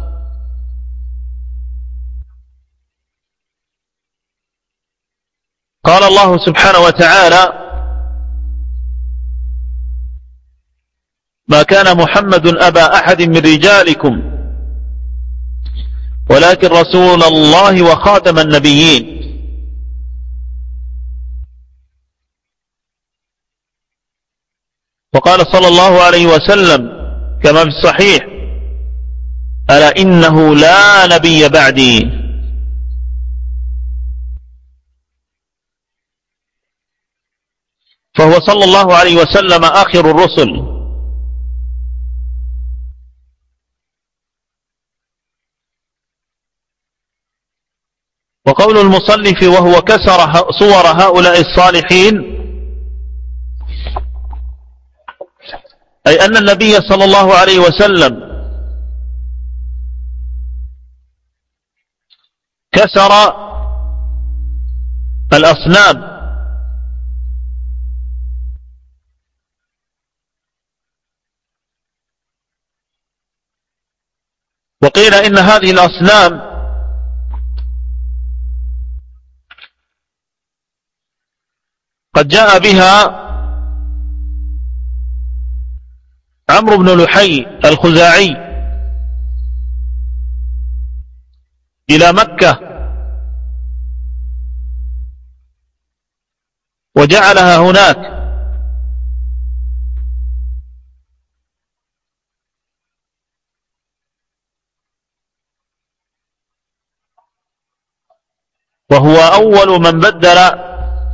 قال الله سبحانه وتعالى: ما كان محمد أبا أحد من رجالكم ولكن رسول الله وخاتم النبيين. وقال صلى الله عليه وسلم كما في الصحيح: ألا إنه لا نبي بعدي. فهو صلى الله عليه وسلم آخر الرسل. وقول المصنف: وهو كسر صور هؤلاء الصالحين، أي أن النبي صلى الله عليه وسلم كسر الأصنام وقيل إن هذه الأصنام قد جاء بها عمرو بن لحي الخزاعي إلى مكة وجعلها هناك، وهو أول من بدل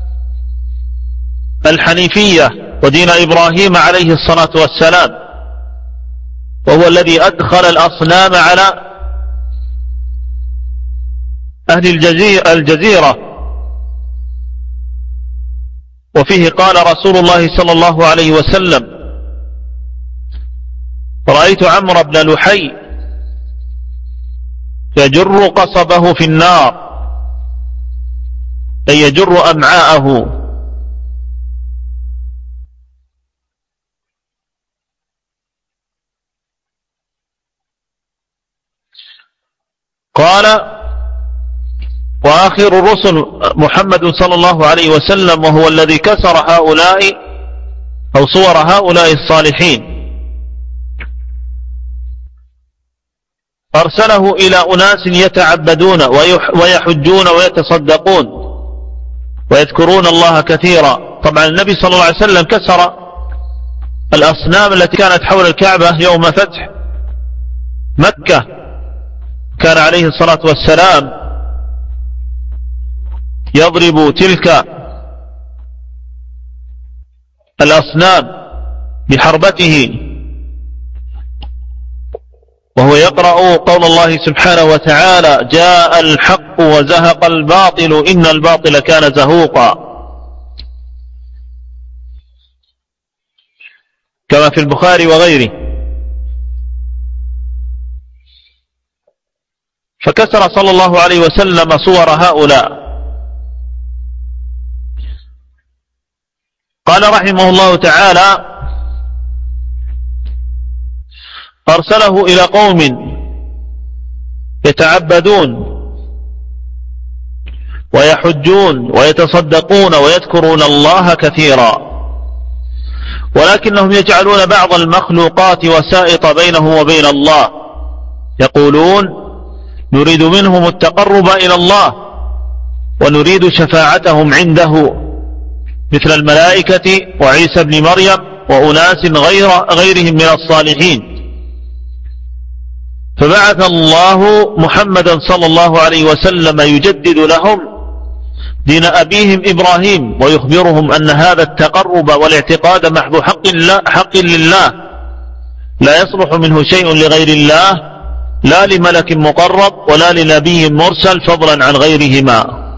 الحنيفية ودين إبراهيم عليه الصلاة والسلام، وهو الذي أدخل الأصنام على أهل الجزيرة. وفيه قال رسول الله صلى الله عليه وسلم: رأيت عمرو بن لحي يجر قصبه في النار، أي يجر أمعاءه. قال: وآخر الرسل محمد صلى الله عليه وسلم، وهو الذي كسر هؤلاء أو صور هؤلاء الصالحين. أرسله إلى أناس يتعبدون ويحجون ويتصدقون ويذكرون الله كثيرا. طبعا النبي صلى الله عليه وسلم كسر الأصنام التي كانت حول الكعبة يوم فتح مكة. كان عليه الصلاة والسلام يضرب تلك الأصنام بحربته، وهو يقرأ قول الله سبحانه وتعالى: جاء الحق وزهق الباطل إن الباطل كان زهوقا، كما في البخاري وغيره. فكسر صلى الله عليه وسلم صور هؤلاء. قال رحمه الله تعالى: أرسله إلى قوم يتعبدون ويحجون ويتصدقون ويذكرون الله كثيرا، ولكنهم يجعلون بعض المخلوقات وسائط بينه وبين الله، يقولون: نريد منهم التقرب إلى الله ونريد شفاعتهم عنده، مثل الملائكة وعيسى بن مريم وأناس غيرهم من الصالحين. فبعث الله محمدا صلى الله عليه وسلم يجدد لهم دين أبيهم إبراهيم، ويخبرهم أن هذا التقرب والاعتقاد محض حق لله، لا يصلح منه شيء لغير الله، لا لملك مقرب ولا لنبي مرسل، فضلا عن غيرهما.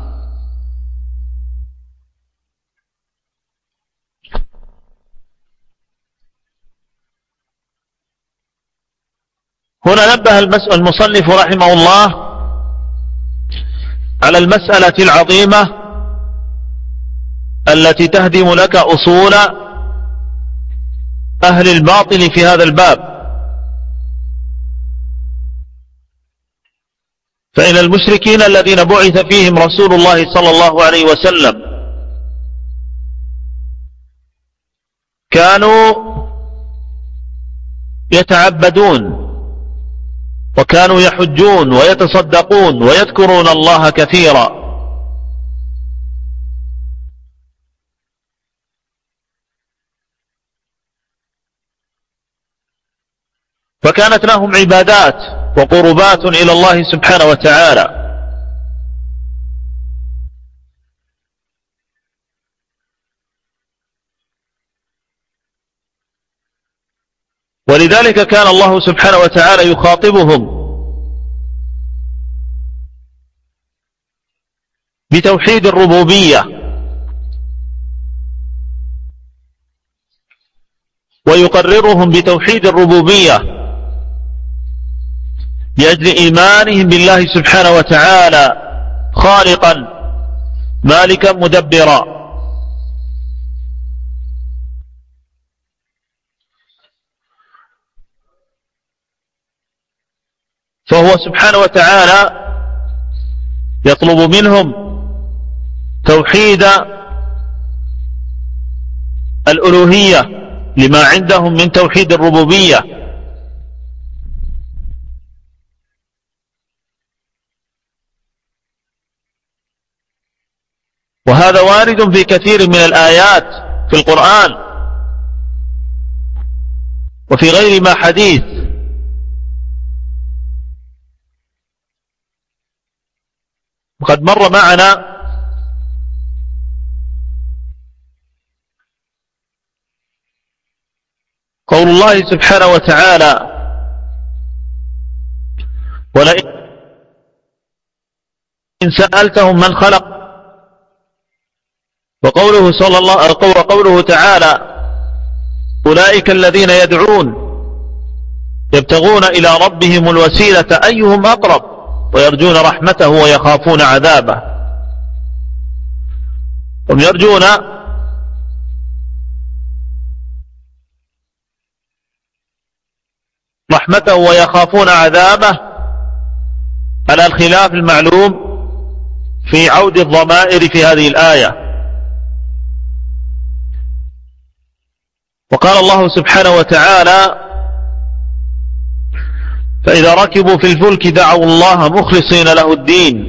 هنا نبه المصنف رحمه الله على المسألة العظيمة التي تهدم لك أصول أهل الباطل في هذا الباب. فإن المشركين الذين بعث فيهم رسول الله صلى الله عليه وسلم كانوا يتعبدون، وكانوا يحجون ويتصدقون ويذكرون الله كثيرا، فكانت لهم عبادات وقربات إلى الله سبحانه وتعالى. ولذلك كان الله سبحانه وتعالى يخاطبهم بتوحيد الربوبية، ويقررهم بتوحيد الربوبية لأجل إيمانهم بالله سبحانه وتعالى خالقا مالكا مدبرا. فهو سبحانه وتعالى يطلب منهم توحيد الألوهية لما عندهم من توحيد الربوبية، وهذا وارد في كثير من الآيات في القرآن وفي غير ما حديث. وقد مر معنا قول الله سبحانه وتعالى: ولئن سألتهم من خلق، وقوله تعالى: أولئك الذين يدعون يبتغون إلى ربهم الوسيلة أيهم أقرب ويرجون رحمته ويخافون عذابه. هم يرجون رحمته ويخافون عذابه على الخلاف المعلوم في عود الضمائر في هذه الآية. وقال الله سبحانه وتعالى: فإذا ركبوا في الفلك دعوا الله مخلصين له الدين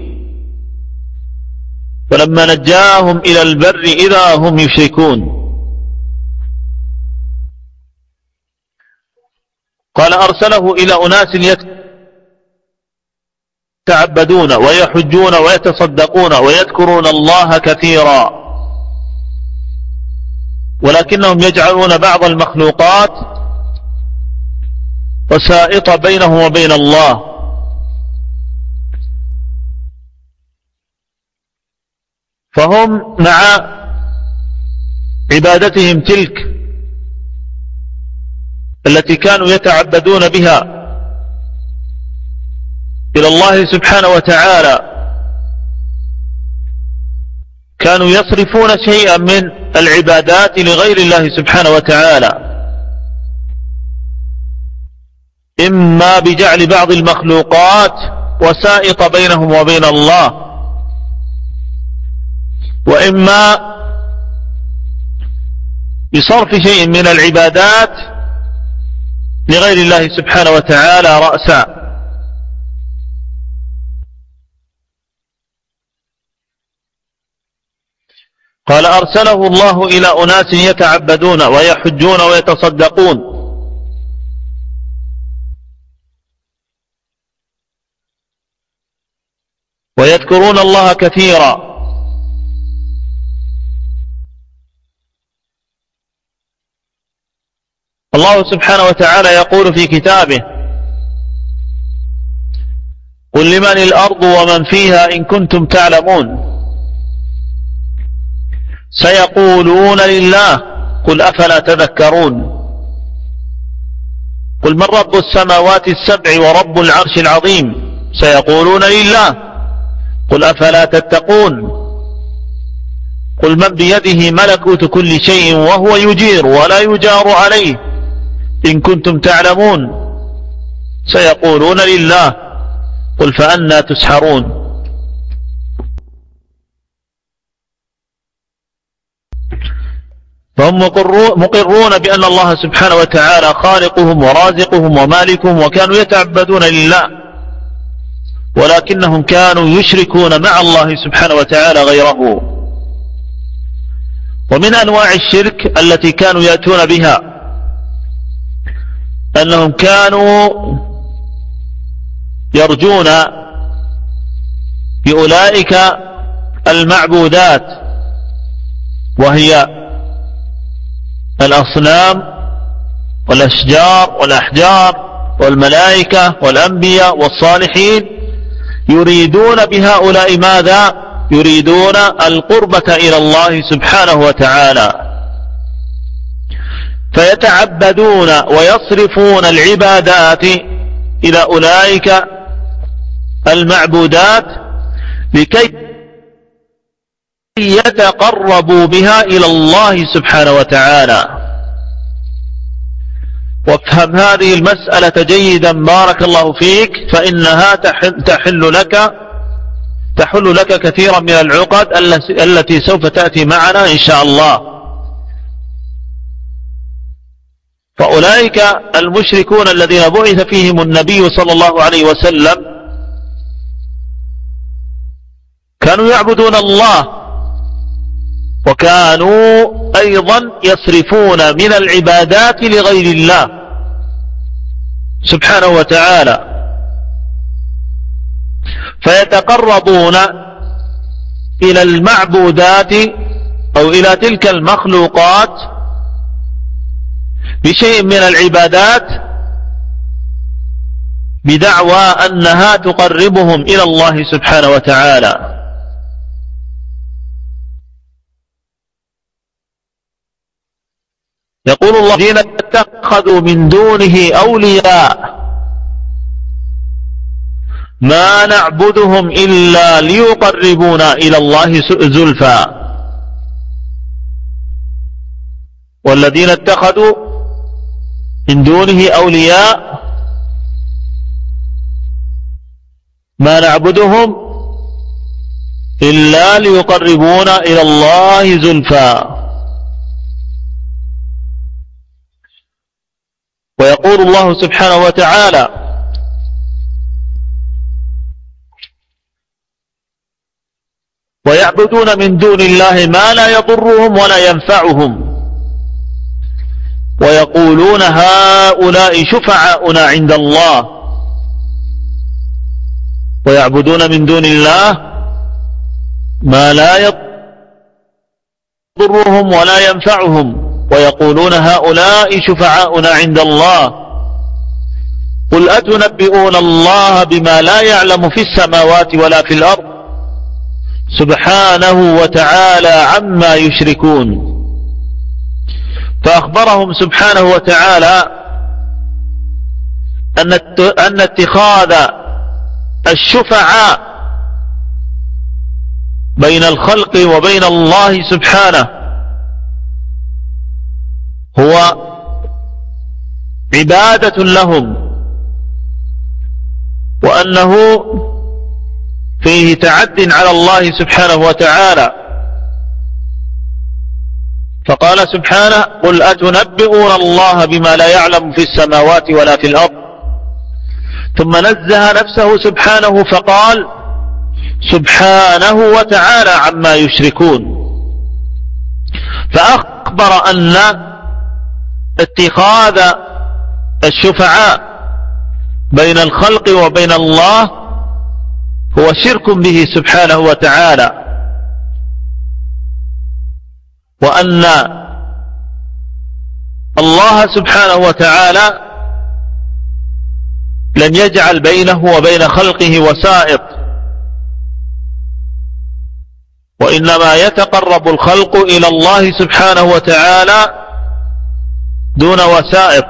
فلما نجاهم إلى البر إذا هم يشركون. قال: أرسله إلى أناس يتعبدون ويحجون ويتصدقون ويذكرون الله كثيرا، ولكنهم يجعلون بعض المخلوقات وسائط بينهم وبين الله. فهم مع عبادتهم تلك التي كانوا يتعبدون بها إلى الله سبحانه وتعالى، كانوا يصرفون شيئا من العبادات لغير الله سبحانه وتعالى، إما بجعل بعض المخلوقات وسائط بينهم وبين الله، وإما بصرف شيء من العبادات لغير الله سبحانه وتعالى رأسا. قال: أرسله الله إلى أناس يتعبدون ويحجون ويتصدقون ويذكرون الله كثيرا. الله سبحانه وتعالى يقول في كتابه: قل لمن الأرض ومن فيها إن كنتم تعلمون سيقولون لله قل أفلا تذكرون قل من رب السماوات السبع ورب العرش العظيم سيقولون لله قل أفلا تتقون قل من بيده ملكوت كل شيء وهو يجير ولا يجار عليه إن كنتم تعلمون سيقولون لله قل فأنى تسحرون. فهم مقرون بأن الله سبحانه وتعالى خالقهم ورازقهم ومالكهم، وكانوا يتعبدون لله، ولكنهم كانوا يشركون مع الله سبحانه وتعالى غيره. ومن أنواع الشرك التي كانوا يأتون بها أنهم كانوا يرجون بأولئك المعبودات، وهي الأصنام والأشجار والأحجار والملائكة والأنبياء والصالحين، يريدون بهؤلاء ماذا؟ يريدون القربة إلى الله سبحانه وتعالى، فيتعبدون ويصرفون العبادات إلى أولئك المعبودات لكي يتقربوا بها إلى الله سبحانه وتعالى. وافهم هذه المسألة جيدا بارك الله فيك، فإنها تحل لك كثيرا من العقد التي سوف تأتي معنا إن شاء الله. فأولئك المشركون الذين بعث فيهم النبي صلى الله عليه وسلم كانوا يعبدون الله، وكانوا أيضا يصرفون من العبادات لغير الله سبحانه وتعالى، فيتقربون إلى المعبودات أو إلى تلك المخلوقات بشيء من العبادات بدعوى أنها تقربهم إلى الله سبحانه وتعالى. يقول الله: الذين اتخذوا من دونه أولياء ما نعبدهم إلا ليقربونا إلى الله زلفى. والذين اتخذوا من دونه أولياء ما نعبدهم إلا ليقربونا إلى الله زلفى. ويقول الله سبحانه وتعالى: ويعبدون من دون الله ما لا يضرهم ولا ينفعهم ويقولون هؤلاء شفعاؤنا عند الله. ويعبدون من دون الله ما لا يضرهم ولا ينفعهم ويقولون هؤلاء شفعاؤنا عند الله. قل أتنبئون الله بما لا يعلم في السماوات ولا في الأرض سبحانه وتعالى عما يشركون. فأخبرهم سبحانه وتعالى أن اتخاذ الشفعاء بين الخلق وبين الله سبحانه هو عبادة لهم، وأنه فيه تعد على الله سبحانه وتعالى. فقال سبحانه: قل أتنبئون الله بما لا يعلم في السماوات ولا في الأرض. ثم نزه نفسه سبحانه فقال: سبحانه وتعالى عما يشركون. فأخبر أن اتخاذ الشفعاء بين الخلق وبين الله هو شرك به سبحانه وتعالى، وأن الله سبحانه وتعالى لن يجعل بينه وبين خلقه وسائط، وإنما يتقرب الخلق إلى الله سبحانه وتعالى دون وسائط.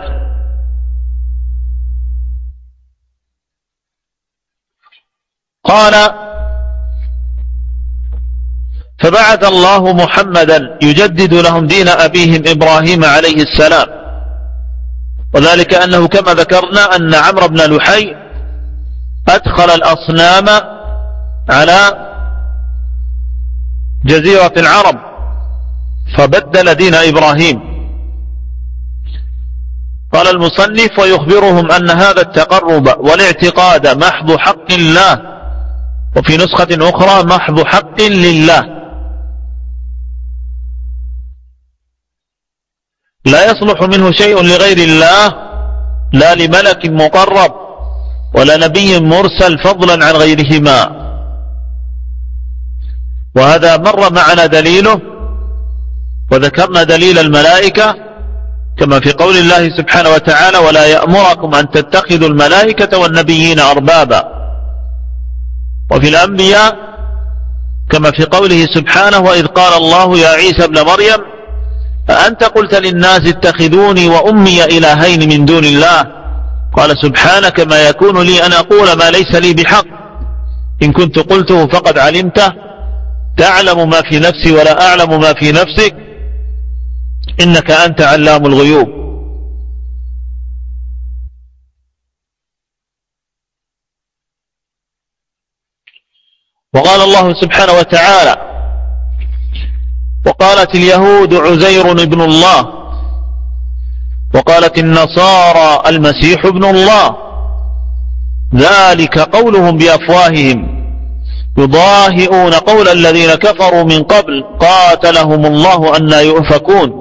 قال: فبعث الله محمدا يجدد لهم دين أبيهم إبراهيم عليه السلام، وذلك أنه كما ذكرنا أن عمرو بن لحي أدخل الأصنام على جزيرة العرب فبدل دين إبراهيم. قال المصنف: ويخبرهم أن هذا التقرب والاعتقاد محض حق الله، وفي نسخة أخرى محض حق لله، لا يصلح منه شيء لغير الله، لا لملك مقرب ولا نبي مرسل فضلا عن غيرهما. وهذا مر معنا دليله، وذكرنا دليل الملائكة كما في قول الله سبحانه وتعالى: ولا يأمركم أن تتخذوا الملائكة والنبيين أربابا. وفي الأنبياء كما في قوله سبحانه: وإذ قال الله يا عيسى ابن مريم أأنت قلت للناس اتخذوني وأمي إلهين من دون الله، قال سبحانك ما يكون لي أن أقول ما ليس لي بحق، إن كنت قلته فقد علمته، تعلم ما في نفسي ولا أعلم ما في نفسك، إنك أنت علام الغيوب. وقال الله سبحانه وتعالى: وقالت اليهود عزير ابن الله، وقالت النصارى المسيح ابن الله، ذلك قولهم بأفواههم يضاهئون قول الذين كفروا من قبل قاتلهم الله أنى يؤفكون.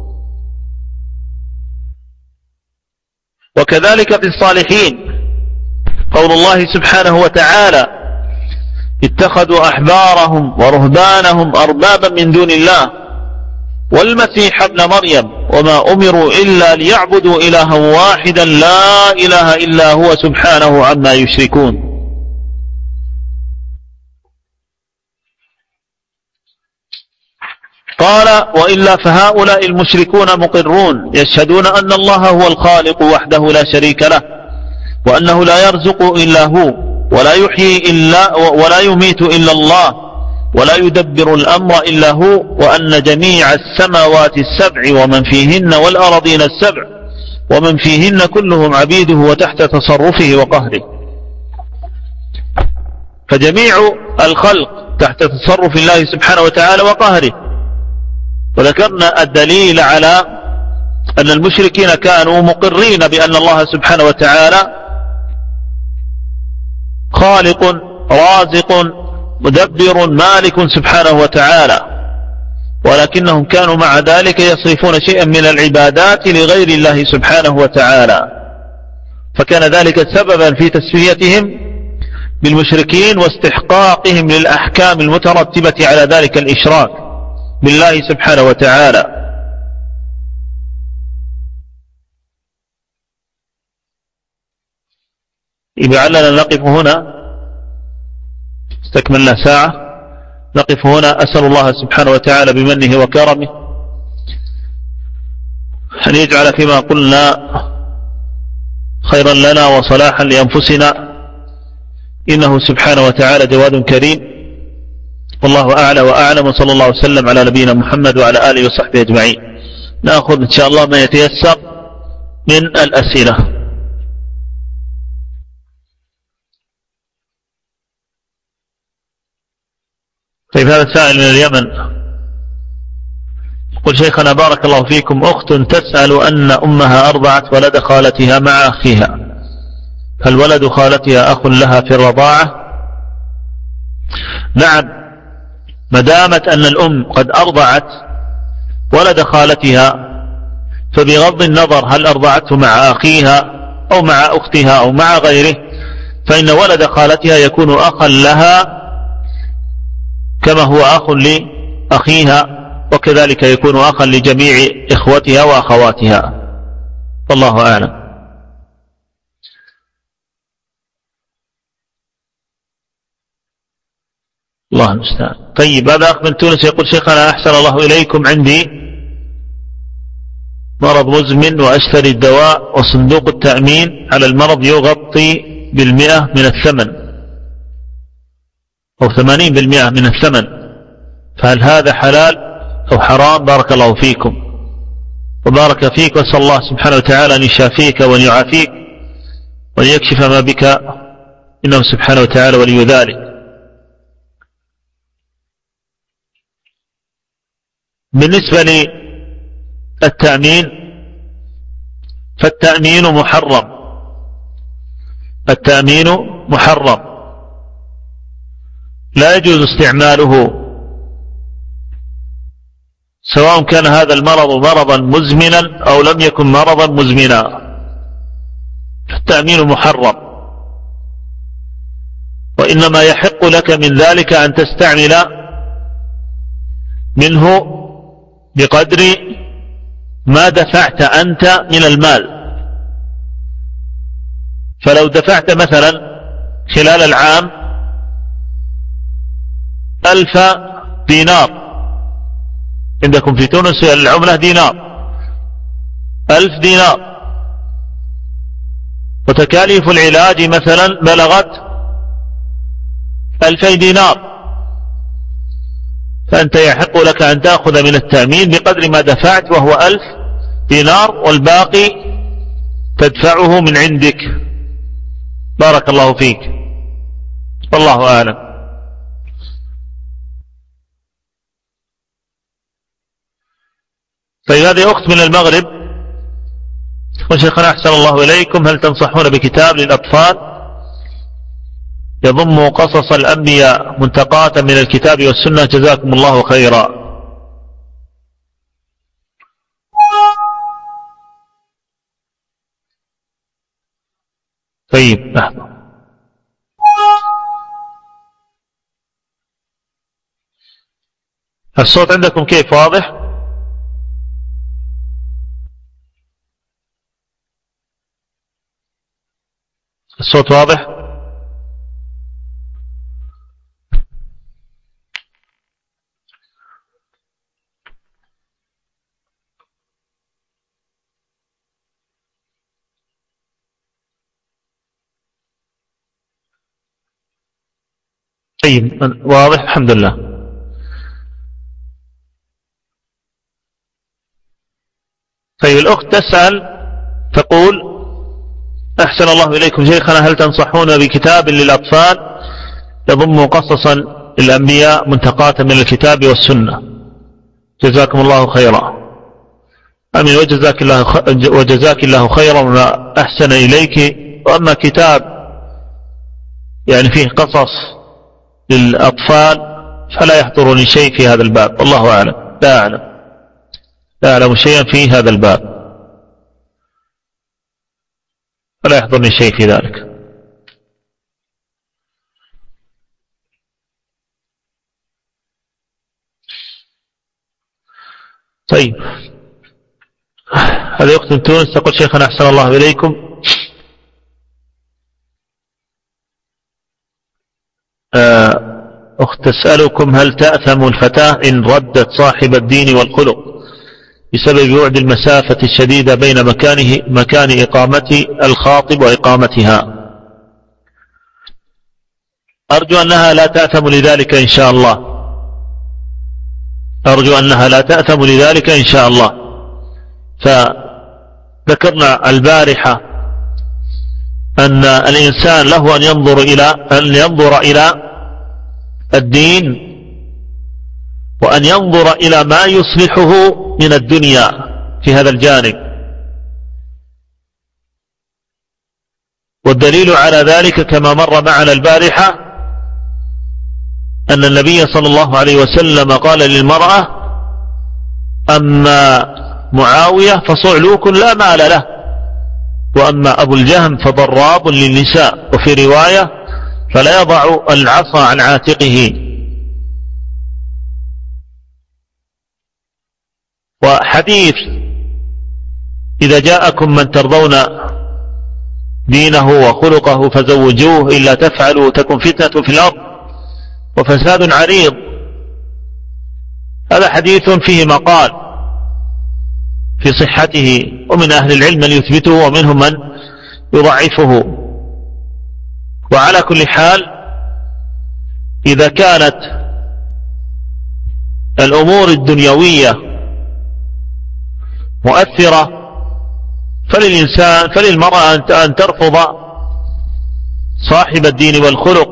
وكذلك في الصالحين قول الله سبحانه وتعالى: اتخذوا أحبارهم ورهبانهم أربابا من دون الله والمسيح ابن مريم وما أمروا إلا ليعبدوا إلها واحدا لا إله إلا هو سبحانه عما يشركون. قال: وإلا فهؤلاء المشركون مقرون يشهدون أن الله هو الخالق وحده لا شريك له، وأنه لا يرزق إلا هو، ولا يحيي إلا ولا يميت إلا الله، ولا يدبر الأمر إلا هو، وأن جميع السماوات السبع ومن فيهن والأرضين السبع ومن فيهن كلهم عبيده وتحت تصرفه وقهره. فجميع الخلق تحت تصرف الله سبحانه وتعالى وقهره. وذكرنا الدليل على أن المشركين كانوا مقرين بأن الله سبحانه وتعالى خالق رازق مدبر مالك سبحانه وتعالى، ولكنهم كانوا مع ذلك يصرفون شيئا من العبادات لغير الله سبحانه وتعالى، فكان ذلك سببا في تسميتهم بالمشركين واستحقاقهم للأحكام المترتبة على ذلك الإشراك بالله سبحانه وتعالى. لعلنا نقف هنا، استكملنا ساعة، نقف هنا. أسأل الله سبحانه وتعالى بمنه وكرمه أن يجعل فيما قلنا خيرا لنا وصلاحا لأنفسنا، إنه سبحانه وتعالى جواد كريم. والله أعلى وأعلم، وصلى الله وسلم على نبينا محمد وعلى آله وصحبه أجمعين. نأخذ إن شاء الله ما يتيسر من الأسئلة. طيب، هذا سائل من اليمن يقول: شيخنا بارك الله فيكم، أخت تسأل أن أمها أرضعت ولد خالتها مع أخيها، هل ولد خالتها أخ لها في الرضاعة؟ نعم، ما دامت أن الأم قد أرضعت ولد خالتها، فبغض النظر هل أرضعته مع أخيها أو مع أختها أو مع غيره، فإن ولد خالتها يكون أخا لها كما هو أخ لأخيها، وكذلك يكون أخا لجميع إخوتها وأخواتها. والله أعلم. الله المستعان. طيب، هذا أخ من تونس يقول: شيخنا أحسن الله إليكم، عندي مرض مزمن وأشتري الدواء وصندوق التأمين على المرض يغطي 100% من الثمن أو 80% من الثمن، فهل هذا حلال أو حرام؟ بارك الله فيكم وبارك فيك، وأسأل الله سبحانه وتعالى أن يشافيك وأن يعافيك وأن يكشف ما بك، إنه سبحانه وتعالى ولي ذلك. بالنسبة للتأمين فالتأمين محرم، التأمين محرم، لا يجوز استعماله سواء كان هذا المرض مرضا مزمنا أو لم يكن مرضا مزمنا، فالتأمين محرم، وإنما يحق لك من ذلك أن تستعمل منه بقدر ما دفعت أنت من المال. فلو دفعت مثلا خلال العام 1000 دينار، عندكم في تونس العملة دينار، 1000 دينار، وتكاليف العلاج مثلا بلغت 2000 دينار، فأنت يحق لك أن تأخذ من التأمين بقدر ما دفعت، وهو 1000 دينار، والباقي تدفعه من عندك. بارك الله فيك، والله أعلم. طيب، هذه أخت من المغرب: وشيخنا أحسن الله إليكم، هل تنصحون بكتاب للأطفال يضم قصص الأنبياء منتقاة من الكتاب والسنة؟ جزاكم الله خيرا. طيب، الصوت عندكم كيف؟ واضح؟ الصوت واضح؟ طيب، واضح الحمد لله. طيب، الأخت تسأل تقول: أحسن الله إليكم شيخنا، هل تنصحون بكتاب للأطفال يضم قصصا الأنبياء منتقاة من الكتاب والسنة؟ جزاكم الله خيرا. أمين، وجزاك الله خيرا وما أحسن إليك. وأما كتاب يعني فيه قصص للأطفال فلا يحضرني شيء في هذا الباب، والله أعلم. لا أعلم شيئا في هذا الباب، فلا يحضرني شيء في ذلك. طيب، هذه أخت من تونس تقول: شيخنا أحسن الله إليكم، أخت تسألكم: هل تأثم الفتاة إن ردت صاحب الدين والخلق بسبب بعد المسافة الشديدة بين مكان إقامة الخاطب وإقامتها؟ أرجو أنها لا تأثم لذلك إن شاء الله، أرجو أنها لا تأثم لذلك إن شاء الله. فذكرنا البارحة أن الإنسان له أن ينظر إلى الدين، وأن ينظر إلى ما يصلحه من الدنيا في هذا الجانب. والدليل على ذلك كما مر معنا البارحة أن النبي صلى الله عليه وسلم قال للمرأة: أما معاوية فصعلوك لا مال له، وأما أبو الجهم فضراب للنساء، وفي رواية فلا يضع العصا عن عاتقه. وحديث إذا جاءكم من ترضون دينه وخلقه فزوجوه إلا تفعلوا تكن فتنة في الأرض وفساد عريض، هذا حديث فيه مقال في صحته، ومن أهل العلم من يثبته ومنهم من يضعفه. وعلى كل حال إذا كانت الأمور الدنيوية مؤثرة فللمرأة أن ترفض صاحب الدين والخلق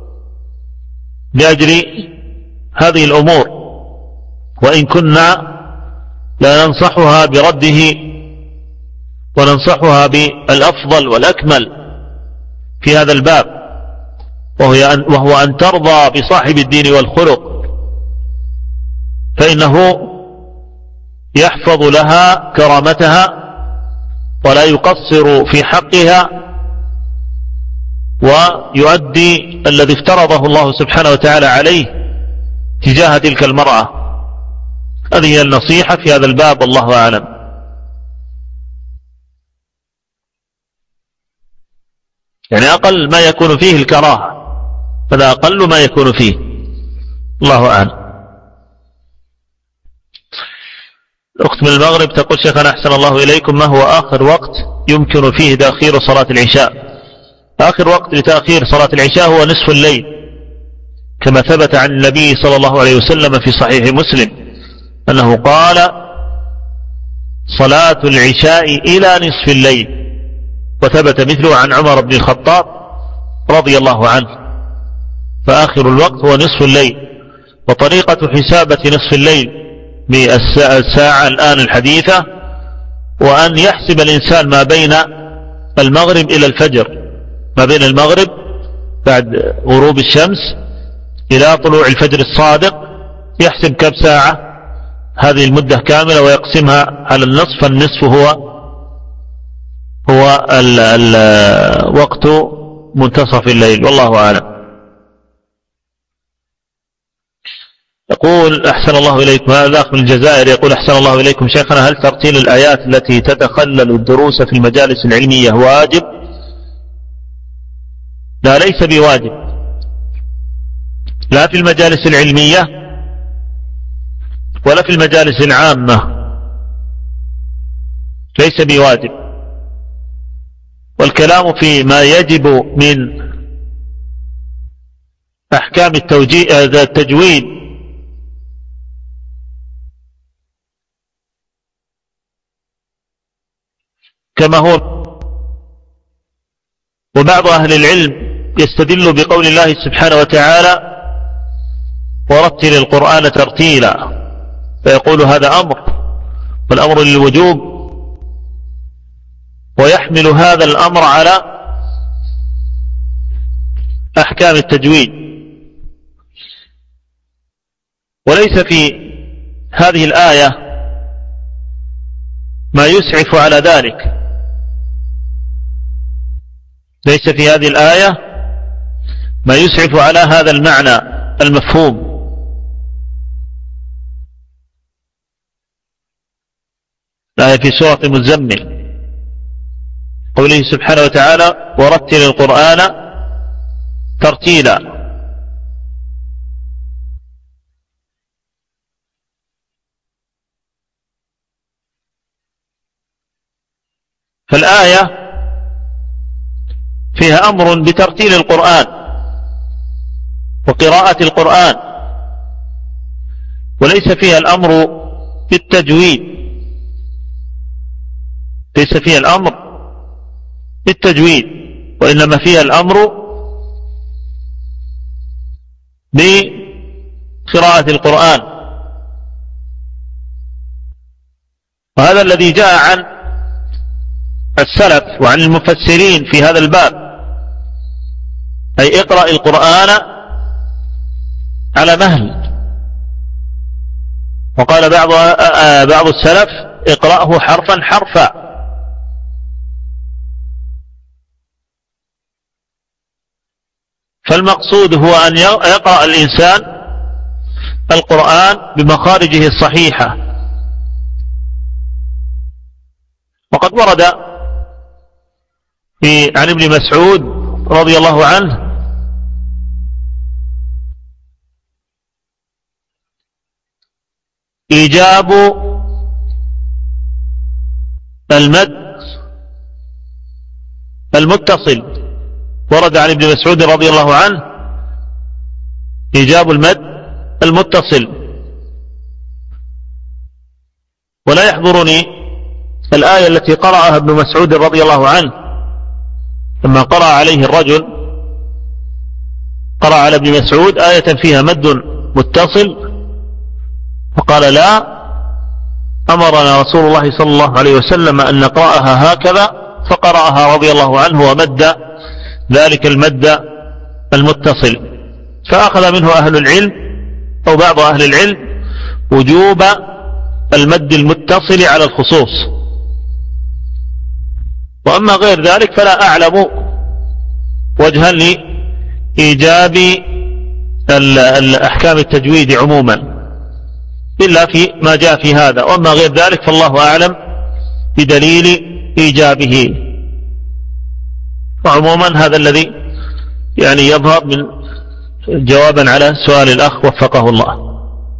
لأجل هذه الأمور، وإن كنا لا ننصحها برده وننصحها بالأفضل والأكمل في هذا الباب، وهو أن ترضى بصاحب الدين والخلق، فإنه يحفظ لها كرامتها ولا يقصر في حقها، ويؤدي الذي افترضه الله سبحانه وتعالى عليه تجاه تلك المرأة. هذه هي النصيحة في هذا الباب، والله أعلم. يعني أقل ما يكون فيه الكراهة، هذا أقل ما يكون فيه، الله أعلم. أخت من المغرب تقول: شيخنا أحسن الله إليكم، ما هو آخر وقت يمكن فيه تأخير صلاة العشاء؟ آخر وقت لتأخير صلاة العشاء هو نصف الليل، كما ثبت عن النبي صلى الله عليه وسلم في صحيح مسلم أنه قال: صلاة العشاء إلى نصف الليل. وثبت مثله عن عمر بن الخطاب رضي الله عنه. فآخر الوقت هو نصف الليل. وطريقة حسابة نصف الليل بالساعة الآن الحديثة، وأن يحسب الإنسان ما بين المغرب إلى الفجر، ما بين المغرب بعد غروب الشمس إلى طلوع الفجر الصادق، يحسب كم ساعة هذه المدة كاملة ويقسمها على النصف، فالنصف هو وقت منتصف الليل، والله أعلم. يقول: أحسن الله إليكم، هذا من الجزائر، يقول: أحسن الله إليكم شيخنا، هل ترتيل الآيات التي تتخلل الدروس في المجالس العلمية واجب؟ لا، ليس بواجب، لا في المجالس العلمية ولا في المجالس العامة، ليس بواجب. والكلام في ما يجب من أحكام التجويد كما هو. وبعض أهل العلم يستدل بقول الله سبحانه وتعالى: ورتل القرآن ترتيلا، فيقول هذا أمر، والأمر للوجوب، ويحمل هذا الأمر على أحكام التجويد. وليس في هذه الآية ما يسعف على ذلك، ليس في هذه الآية ما يسعف على هذا المعنى المفهوم. الآية في سورة المزمل، قوله سبحانه وتعالى: ورتل القرآن ترتيلا. فالآية فيها أمر بترتيل القرآن وقراءة القرآن، وليس فيها الأمر بالتجويد، ليس فيها الأمر بالتجويد، وإنما فيها الأمر بقراءة القرآن. وهذا الذي جاء عن السلف وعن المفسرين في هذا الباب، أي اقرأ القرآن على مهل. وقال بعض السلف: اقرأه حرفا حرفا. فالمقصود هو أن يقرأ الإنسان القرآن بمخارجه الصحيحة. وقد ورد عن ابن مسعود رضي الله عنه إيجاب المد المتصل. ورد عن ابن مسعود رضي الله عنه إيجاب المد المتصل. ولا يحضرني الآية التي قرأها ابن مسعود رضي الله عنه لما قرأ عليه الرجل، قرأ على ابن مسعود آية فيها مد متصل فقال لا، أمرنا رسول الله صلى الله عليه وسلم أن نقرأها هكذا، فقرأها رضي الله عنه ومد ذلك المد المتصل. فأخذ منه أهل العلم أو بعض أهل العلم وجوب المد المتصل على الخصوص. وأما غير ذلك فلا أعلم وجها لإيجاب الأحكام التجويد عموما إلا في ما جاء في هذا. وأما غير ذلك فالله أعلم بدليل إيجابه. وعموما هذا الذي يعني يظهر من جوابا على سؤال الأخ وفقه الله.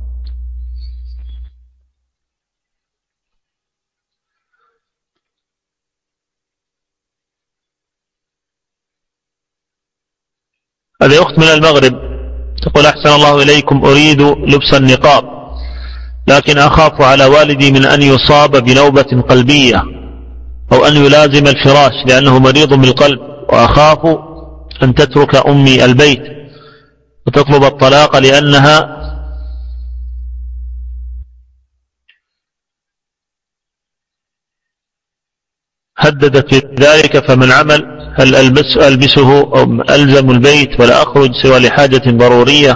هذه أخت من المغرب تقول: أحسن الله إليكم، أريد لبس النقاب لكن أخاف على والدي من أن يصاب بنوبة قلبية أو أن يلازم الفراش لأنه مريض بالقلب، وأخاف أن تترك أمي البيت وتطلب الطلاق لأنها هددت بذلك، فمن عمل هل ألبسه أو ألزم البيت ولا أخرج سوى لحاجة ضرورية؟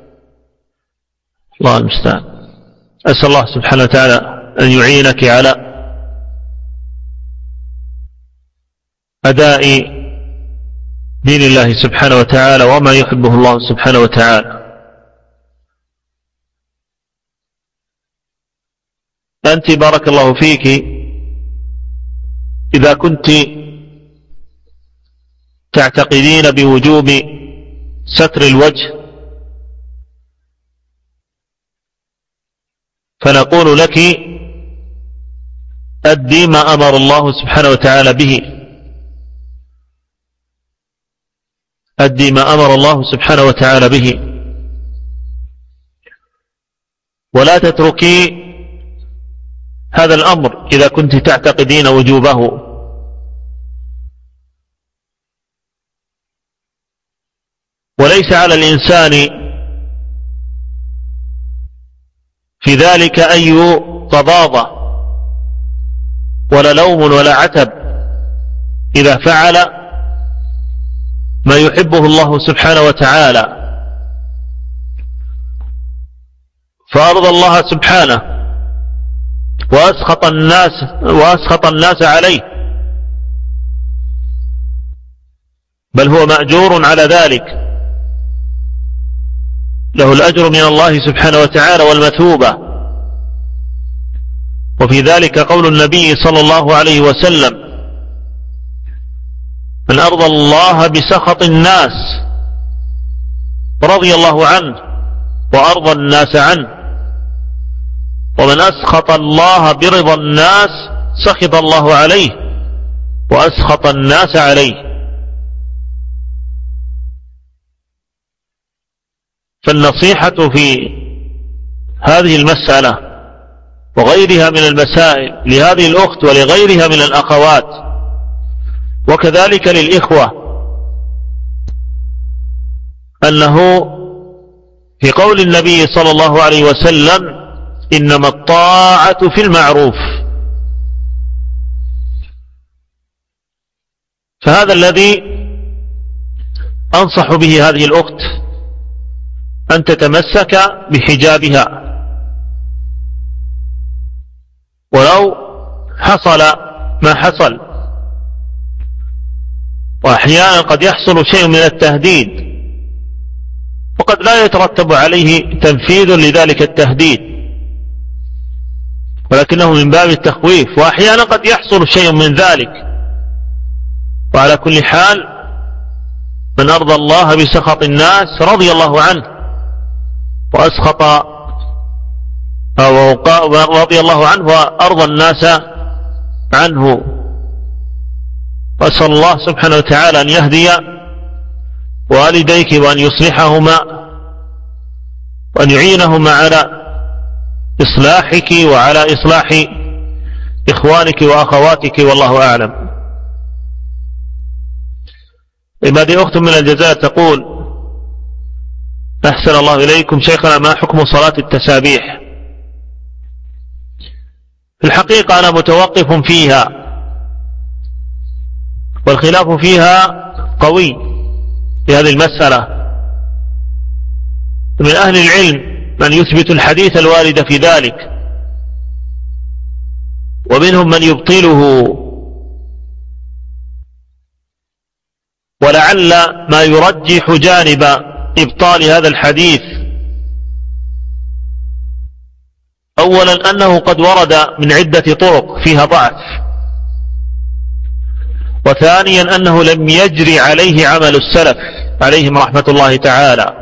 الله المستعان. أسأل الله سبحانه وتعالى أن يعينك على أداء دين الله سبحانه وتعالى وما يحبه الله سبحانه وتعالى. أنت بارك الله فيك إذا كنت تعتقدين بوجوب ستر الوجه فنقول لك: أدي ما أمر الله سبحانه وتعالى به، أدي ما أمر الله سبحانه وتعالى به، ولا تتركي هذا الأمر إذا كنت تعتقدين وجوبه. وليس على الإنسان في ذلك أي غضاضة ولا لوم ولا عتب إذا فعل ما يحبه الله سبحانه وتعالى، فأرضى الله سبحانه وأسخط الناس عليه، بل هو مأجور على ذلك، له الأجر من الله سبحانه وتعالى والمثوبة. وفي ذلك قول النبي صلى الله عليه وسلم: من أرضى الله بسخط الناس رضي الله عنه وأرضى الناس عنه، ومن أسخط الله برضا الناس سخط الله عليه وأسخط الناس عليه. فالنصيحة في هذه المسألة وغيرها من المسائل لهذه الأخت ولغيرها من الأخوات وكذلك للإخوة أنه في قول النبي صلى الله عليه وسلم: إنما الطاعة في المعروف. فهذا الذي أنصح به هذه الأخت، أن تتمسك بحجابها، ولو حصل ما حصل. وأحيانا قد يحصل شيء من التهديد قد لا يترتب عليه تنفيذ لذلك التهديد، ولكنه من باب التخويف، وأحيانا قد يحصل شيء من ذلك. وعلى كل حال من أرضى الله بسخط الناس رضي الله عنه، وأسخط رضي الله عنه وأرضى الناس عنه. وأسأل الله سبحانه وتعالى أن يهدي والديك وأن يصلحهما وأن يعينهما على إصلاحك وعلى إصلاح إخوانك وأخواتك، والله أعلم. هذه أخت من الجزائر تقول: أحسن الله إليكم شيخنا، ما حكم صلاة التسابيح؟ في الحقيقة أنا متوقف فيها، والخلاف فيها قوي في هذه المسألة. من أهل العلم من يثبت الحديث الوارد في ذلك، ومنهم من يبطله، ولعل ما يرجح جانب إبطال هذا الحديث أولا أنه قد ورد من عدة طرق فيها ضعف، وثانيا أنه لم يجري عليه عمل السلف عليهم رحمة الله تعالى.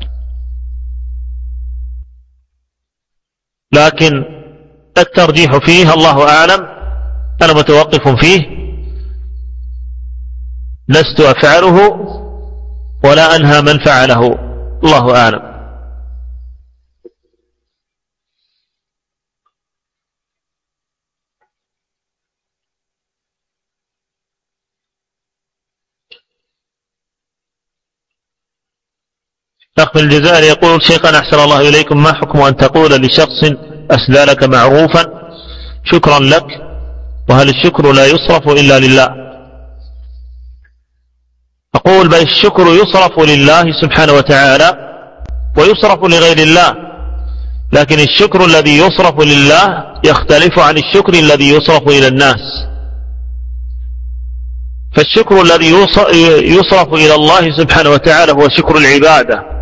لكن الترجيح فيه الله أعلم، أنا متوقف فيه، لست أفعله ولا أنهى من فعله، الله أعلم. أخ من الجزائر يقول: شيخنا أحسن الله إليكم، ما حكم أن تقول لشخص أسدى لك معروفا شكرا لك، وهل الشكر لا يصرف إلا لله؟ أقول: بل الشكر يصرف لله سبحانه وتعالى ويصرف لغير الله، لكن الشكر الذي يصرف لله يختلف عن الشكر الذي يصرف إلى الناس. فالشكر الذي يصرف إلى الله سبحانه وتعالى هو شكر العبادة،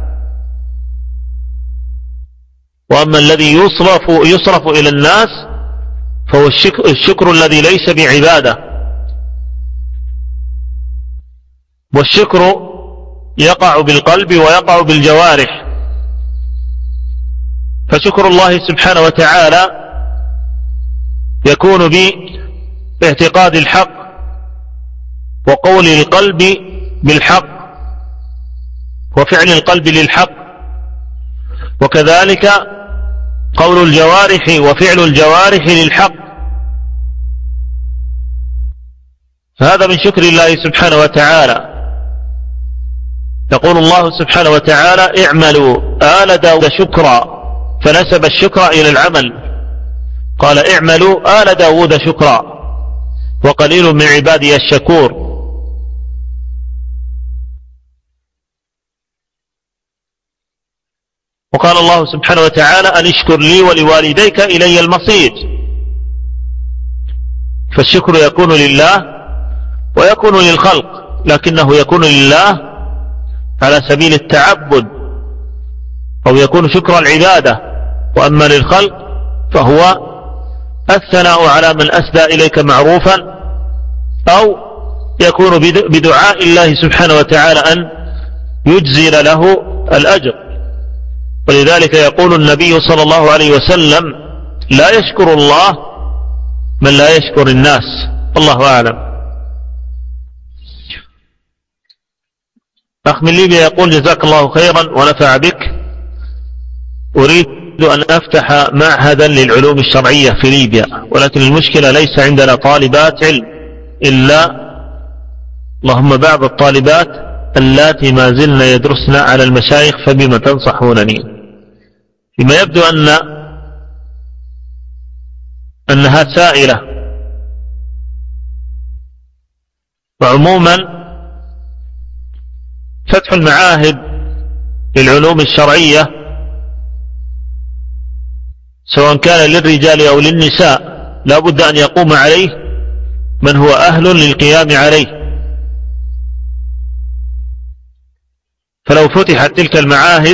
وأما الذي يصرف إلى الناس فهو الشكر الذي ليس بعبادة. والشكر يقع بالقلب ويقع بالجوارح، فشكر الله سبحانه وتعالى يكون باعتقاد الحق وقول القلب بالحق وفعل القلب للحق، وكذلك قول الجوارح وفعل الجوارح للحق. فهذا من شكر الله سبحانه وتعالى. يقول الله سبحانه وتعالى: اعملوا آل داود شكرا، فنسب الشكر إلى العمل، قال: اعملوا آل داود شكرا وقليل من عبادي الشكور. وقال الله سبحانه وتعالى: أن اشكر لي ولوالديك إلي المصير. فالشكر يكون لله ويكون للخلق، لكنه يكون لله على سبيل التعبد، أو يكون شكر العبادة. وأما للخلق فهو الثناء على من أسدى إليك معروفا، أو يكون بدعاء الله سبحانه وتعالى أن يجزل له الأجر. ولذلك يقول النبي صلى الله عليه وسلم: لا يشكر الله من لا يشكر الناس. الله أعلم. أخ من ليبيا يقول: جزاك الله خيرا ونفع بك، أريد أن أفتح معهدا للعلوم الشرعية في ليبيا، ولكن المشكلة ليس عندنا طالبات علم إلا اللهم بعض الطالبات اللاتي ما زلن يدرسن على المشايخ، فبما تنصحونني؟ فيما يبدو أنها سائلة. وعموما فتح المعاهد للعلوم الشرعية سواء كان للرجال أو للنساء لا بد أن يقوم عليه من هو أهل للقيام عليه. فلو فتحت تلك المعاهد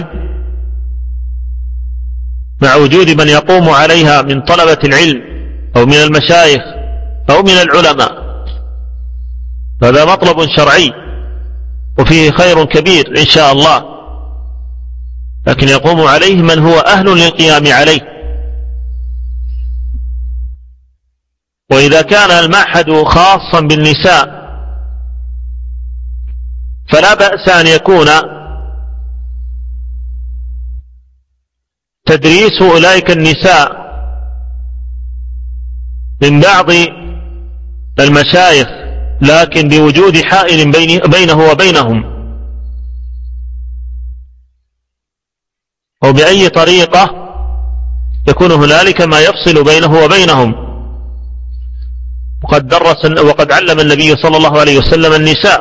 مع وجود من يقوم عليها من طلبة العلم أو من المشايخ أو من العلماء، هذا مطلب شرعي وفيه خير كبير إن شاء الله، لكن يقوم عليه من هو أهل للقيام عليه. وإذا كان المعهد خاصا بالنساء فلا بأس أن يكون تدريس أولئك النساء من بعض المشايخ، لكن بوجود حائل بينه وبينهم، أو بأي طريقة يكون هنالك ما يفصل بينه وبينهم. وقد علم النبي صلى الله عليه وسلم النساء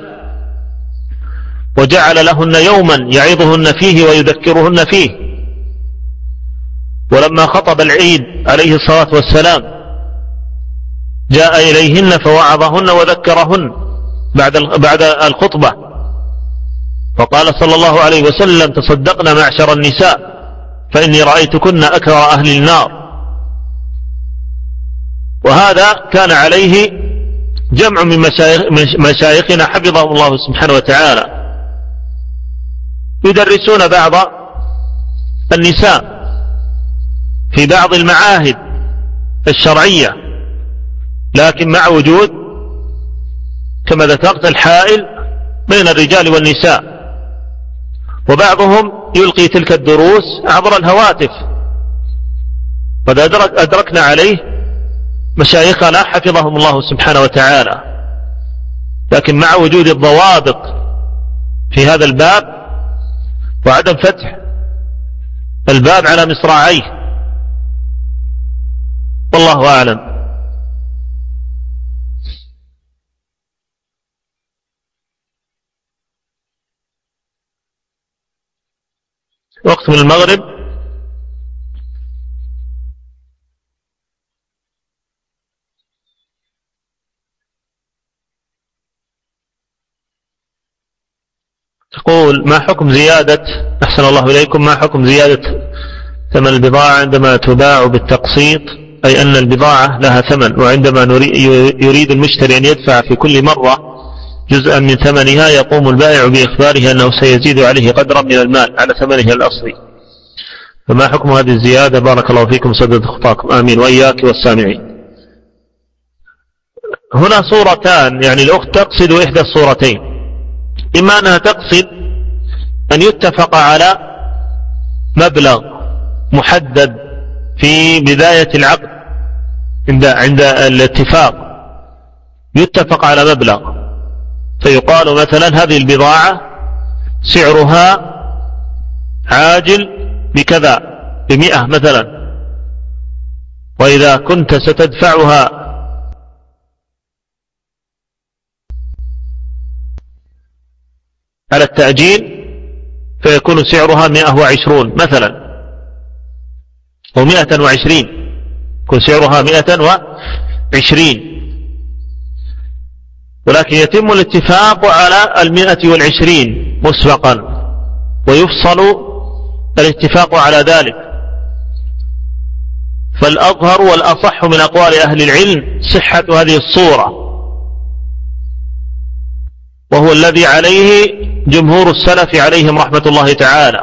وجعل لهن يوما يعظهن فيه ويذكرهن فيه. ولما خطب العيد عليه الصلاة والسلام جاء إليهن فوعظهن وذكرهن بعد الخطبة، فقال صلى الله عليه وسلم: تصدقن معشر النساء فإني رأيتكن أكثر أهل النار. وهذا كان عليه جمع من مشايخنا حفظهم الله سبحانه وتعالى، يدرسون بعض النساء في بعض المعاهد الشرعية، لكن مع وجود كما ذكرت الحائل بين الرجال والنساء. وبعضهم يلقي تلك الدروس عبر الهواتف، قد أدركنا عليه مشايخنا حفظهم الله سبحانه وتعالى، لكن مع وجود الضوابط في هذا الباب وعدم فتح الباب على مصراعيه، والله أعلم. وقت من المغرب تقول: ما حكم زيادة، أحسن الله إليكم، ما حكم زيادة ثمن البضاعة عندما تباع بالتقسيط، أي أن البضاعة لها ثمن، وعندما يريد المشتري أن يدفع في كل مرة جزءا من ثمنها يقوم البائع بإخباره أنه سيزيد عليه قدرا من المال على ثمنه الأصلي، فما حكم هذه الزيادة؟ بارك الله فيكم سدد خطاكم، آمين وإياك والسامعين. هنا صورتان، يعني الأخت تقصد إحدى الصورتين: إما أنها تقصد أن يتفق على مبلغ محدد في بداية العقد، عند الاتفاق يتفق على مبلغ، فيقال مثلا هذه البضاعة سعرها عاجل بكذا ب100 مثلا، وإذا كنت ستدفعها على التأجيل فيكون سعرها 120 مثلا، أو 120، يكون سعرها 120، ولكن يتم الاتفاق على 120 مسبقا، ويفصل الاتفاق على ذلك. فالأظهر والأصح من أقوال أهل العلم صحة هذه الصورة، وهو الذي عليه جمهور السلف عليهم رحمة الله تعالى.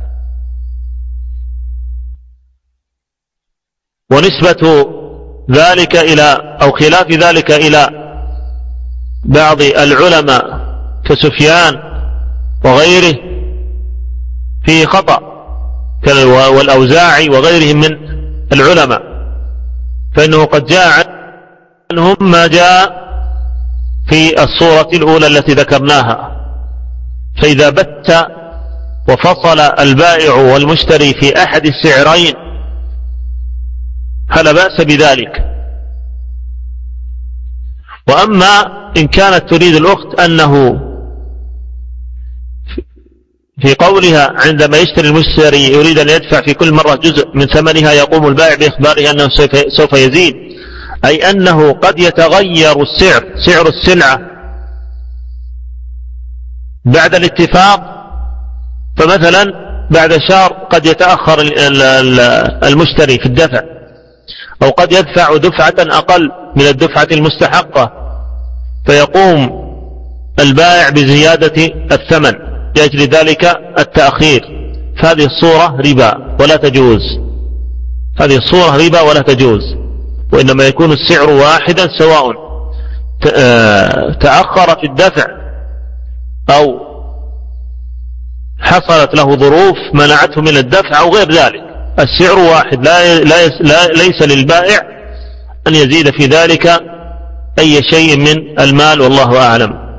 ونسبة ذلك إلى أو خلاف ذلك إلى بعض العلماء كسفيان وغيره فيه خطأ، والأوزاعي وغيرهم من العلماء، فإنه قد جاء عنهم ما جاء في الصورة الأولى التي ذكرناها. فإذا بت وفصل البائع والمشتري في أحد السعرين فلا بأس بذلك. وأما إن كانت تريد الأخت أنه في قولها عندما يشتري المشتري يريد أن يدفع في كل مرة جزء من ثمنها يقوم البائع بإخباره أنه سوف يزيد، أي أنه قد يتغير سعر السلعة بعد الاتفاق فمثلا بعد شهر قد يتأخر المشتري في الدفع، أو قد يدفع دفعة أقل من الدفعة المستحقة، فيقوم البائع بزيادة الثمن لأجل ذلك التأخير، فهذه الصورة ربا ولا تجوز. هذه الصورة ربا ولا تجوز، وإنما يكون السعر واحدا سواء تأخر في الدفع أو حصلت له ظروف منعته من الدفع أو غير ذلك، السعر واحد، ليس للبائع أن يزيد في ذلك أي شيء من المال، والله أعلم.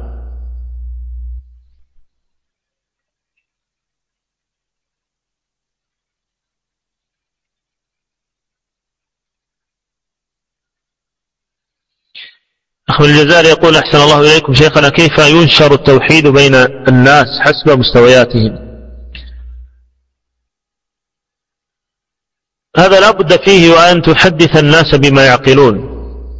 أخو الجزائر يقول: أحسن الله إليكم شيخنا، كيف ينشر التوحيد بين الناس حسب مستوياتهم؟ هذا لا بد فيه، وأن تحدث الناس بما يعقلون،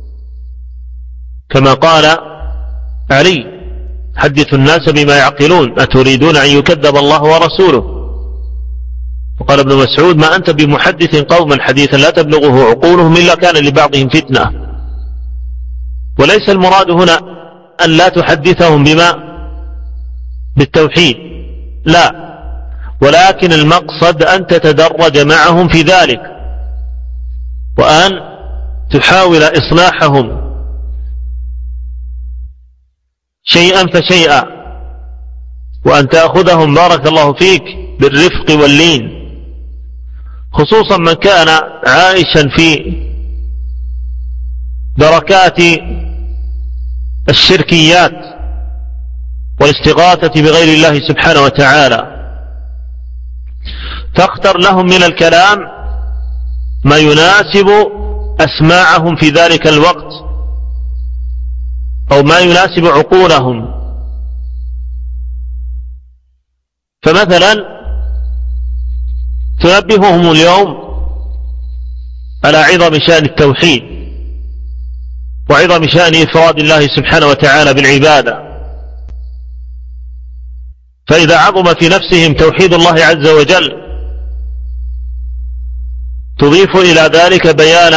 كما قال علي: حدثوا الناس بما يعقلون أتريدون أن يكذب الله ورسوله. وقال ابن مسعود: ما أنت بمحدث قوما حديثا لا تبلغه عقولهم إلا كان لبعضهم فتنة. وليس المراد هنا أن لا تحدثهم بالتوحيد، لا، ولكن المقصد أن تتدرج معهم في ذلك، وأن تحاول إصلاحهم شيئا فشيئا، وأن تأخذهم بارك الله فيك بالرفق واللين، خصوصا من كان عائشا في دركات الشركيات والاستغاثة بغير الله سبحانه وتعالى، فاختر لهم من الكلام ما يناسب أسماعهم في ذلك الوقت، أو ما يناسب عقولهم. فمثلا تنبههم اليوم على عظم شأن التوحيد وعظم شأن إفراد الله سبحانه وتعالى بالعبادة، فإذا عظم في نفسهم توحيد الله عز وجل تضيف إلى ذلك بيان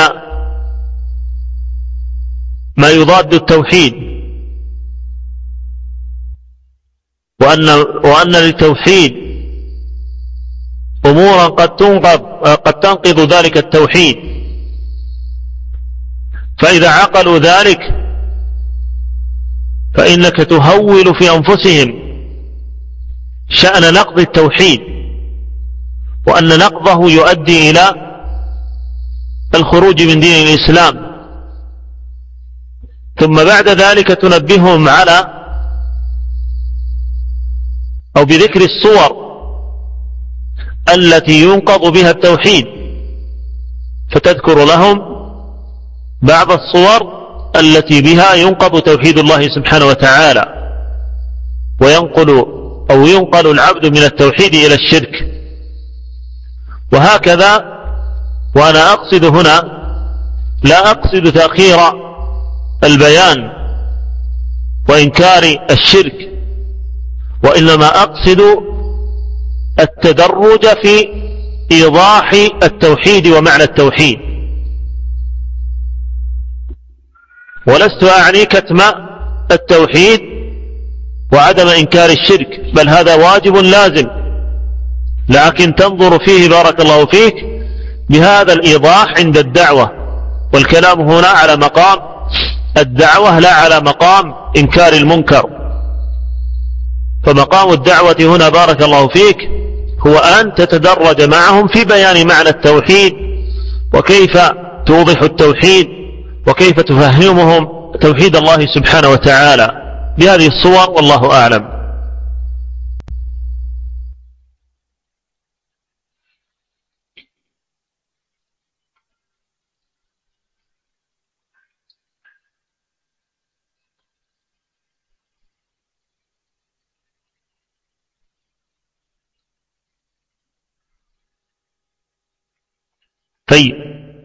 ما يضاد التوحيد، وأن للتوحيد أمورا قد تنقض ذلك التوحيد، فإذا عقلوا ذلك فإنك تهول في أنفسهم شأن نقض التوحيد، وأن نقضه يؤدي إلى الخروج من دين الإسلام. ثم بعد ذلك تنبههم على أو بذكر الصور التي ينقض بها التوحيد، فتذكر لهم بعض الصور التي بها ينقض توحيد الله سبحانه وتعالى، ينقل العبد من التوحيد إلى الشرك، وهكذا. وأنا أقصد هنا لا أقصد تأخير البيان وإنكار الشرك، وإنما أقصد التدرج في إيضاح التوحيد ومعنى التوحيد، ولست أعني كتم التوحيد وعدم إنكار الشرك، بل هذا واجب لازم، لكن تنظر فيه بارك الله فيك بهذا الإيضاح عند الدعوة، والكلام هنا على مقام الدعوة لا على مقام إنكار المنكر. فمقام الدعوة هنا بارك الله فيك هو أن تتدرج معهم في بيان معنى التوحيد، وكيف توضح التوحيد، وكيف تفهمهم توحيد الله سبحانه وتعالى بهذه الصور، والله أعلم. طيب،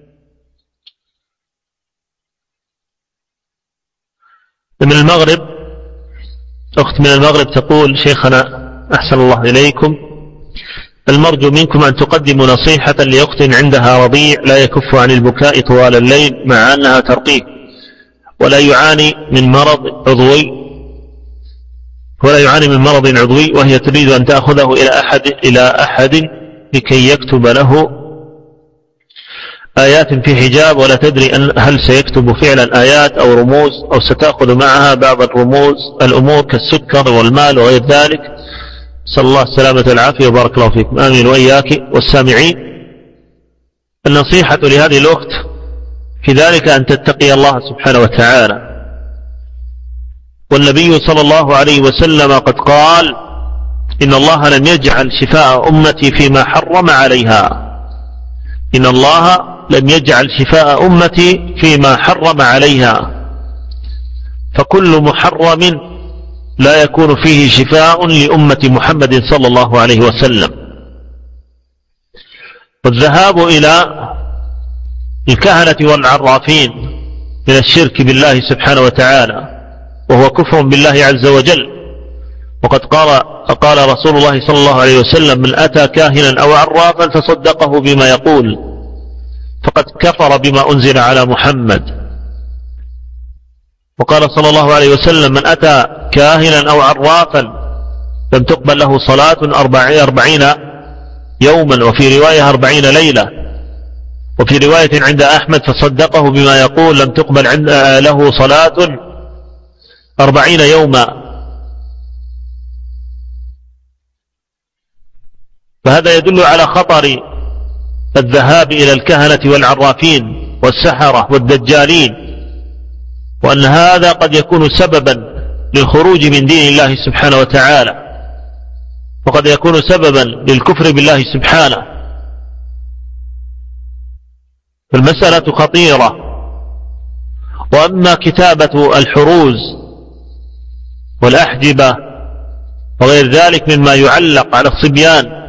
من المغرب، أخت من المغرب تقول: شيخنا أحسن الله إليكم، المرجو منكم أن تقدموا نصيحة لأخت عندها رضيع لا يكف عن البكاء طوال الليل مع أنها ترقيه، ولا يعاني من مرض عضوي وهي تريد أن تأخذه إلى أحد لكي يكتب له آيات في حجاب، ولا تدري هل سيكتب فعلا آيات أو رموز، أو ستأخذ معها بعض الأمور كالسكر والمال وغير ذلك. صلى الله السلامة والعافية وبارك الله فيكم. آمين وإياك والسامعين. النصيحة لهذه الأخت في ذلك أن تتقي الله سبحانه وتعالى، والنبي صلى الله عليه وسلم قد قال: إن الله لم يجعل شفاء أمتي فيما حرم عليها. إن الله لم يجعل شفاء أمتي فيما حرم عليها، فكل محرم لا يكون فيه شفاء لأمة محمد صلى الله عليه وسلم. والذهاب إلى الكهنة والعرافين من الشرك بالله سبحانه وتعالى، وهو كفر بالله عز وجل. وقد قال رسول الله صلى الله عليه وسلم: من أتى كاهنا أو عرافا فصدقه بما يقول فقد كفر بما أنزل على محمد. وقال صلى الله عليه وسلم: من أتى كاهنا أو عرافا لم تقبل له صلاة 40 يوما، وفي رواية 40 ليلة، وفي رواية عند أحمد: فصدقه بما يقول لم تقبل له صلاة 40 يوما. فهذا يدل على خطر الذهاب إلى الكهنة والعرافين والسحرة والدجالين، وأن هذا قد يكون سببا للخروج من دين الله سبحانه وتعالى، وقد يكون سببا للكفر بالله سبحانه. فالمسألة خطيرة. وأما كتابة الحروز والأحجبة وغير ذلك مما يعلق على الصبيان،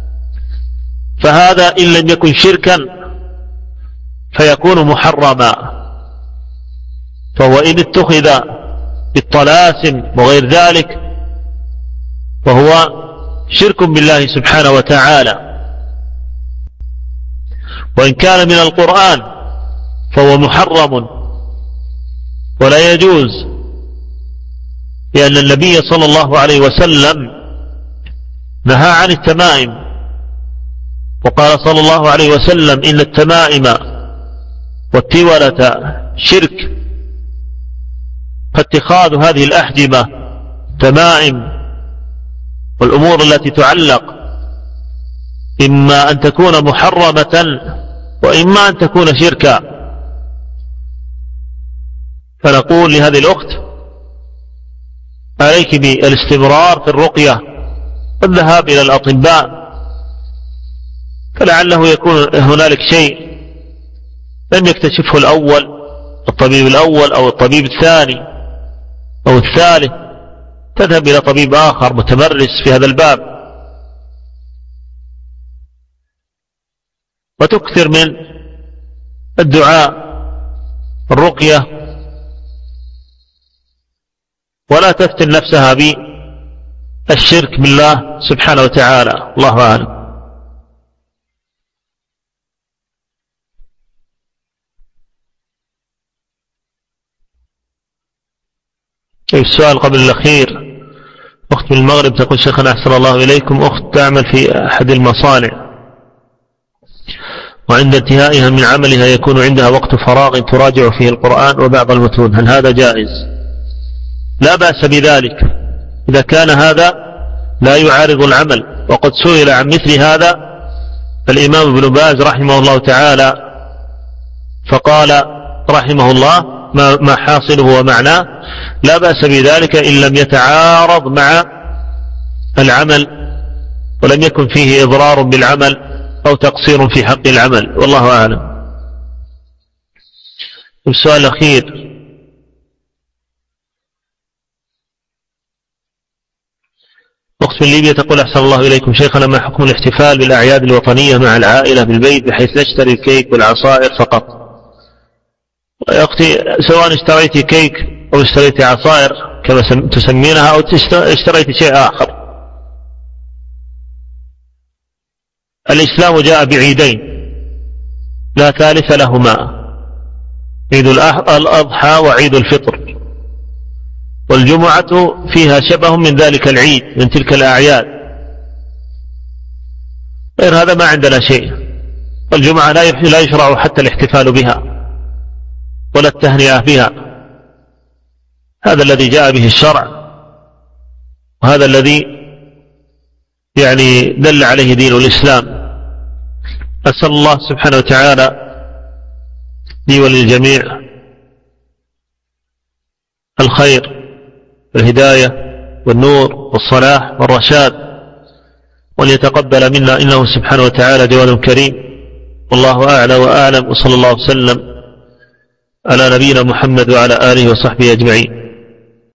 فهذا إن لم يكن شركا فيكون محرما، فهو إن اتخذ بالطلاسم وغير ذلك فهو شرك بالله سبحانه وتعالى. وإن كان من القرآن فهو محرم ولا يجوز، لأن النبي صلى الله عليه وسلم نهى عن التمائم، وقال صلى الله عليه وسلم: إن التمائم والتولة شرك. فاتخاذ هذه الأحجبة تمائم والأمور التي تعلق إما أن تكون محرمة وإما أن تكون شركا. فنقول لهذه الأخت: عليك بالاستمرار في الرقية والذهاب إلى الأطباء، فلعله يكون هنالك شيء لم يكتشفه الطبيب الأول أو الطبيب الثاني أو الثالث، تذهب إلى طبيب آخر متمرس في هذا الباب، وتكثر من الدعاء الرقية، ولا تفتن نفسها بالشرك بالله سبحانه وتعالى. الله أعلم. السؤال قبل الأخير، أخت من المغرب تقول: شيخنا أحسن الله إليكم، أخت تعمل في أحد المصانع، وعند انتهائها من عملها يكون عندها وقت فراغ تراجع فيه القرآن وبعض المتون، هل هذا جائز؟ لا بأس بذلك إذا كان هذا لا يعارض العمل. وقد سئل عن مثل هذا الإمام ابن باز رحمه الله تعالى فقال رحمه الله: ما حاصله ومعناه لا بأس بذلك إن لم يتعارض مع العمل ولم يكن فيه إضرار بالعمل أو تقصير في حق العمل، والله أعلم. السؤال الأخير، أخت من ليبيا تقول: أحسن الله إليكم شيخنا، ما حكم الاحتفال بالأعياد الوطنية مع العائلة بالبيت بحيث نشتري الكيك والعصائر فقط؟ يا أختي، سواء اشتريت كيك أو اشتريت عصائر كما تسمينها أو اشتريت شيء آخر، الإسلام جاء بعيدين لا ثالث لهما، عيد الأضحى وعيد الفطر، والجمعة فيها شبه من ذلك العيد من تلك الأعياد، غير هذا ما عندنا شيء. والجمعة لا يشرع حتى الاحتفال بها ولا التهنئة بها، هذا الذي جاء به الشرع، وهذا الذي يعني دل عليه دين الإسلام. أسأل الله سبحانه وتعالى لي وللجميع الخير والهداية والنور والصلاح والرشاد، وأن يتقبل منا إنه سبحانه وتعالى جواد كريم. والله أعلى وأعلم، وصلى الله وسلم على نبينا محمد وعلى آله وصحبه أجمعين.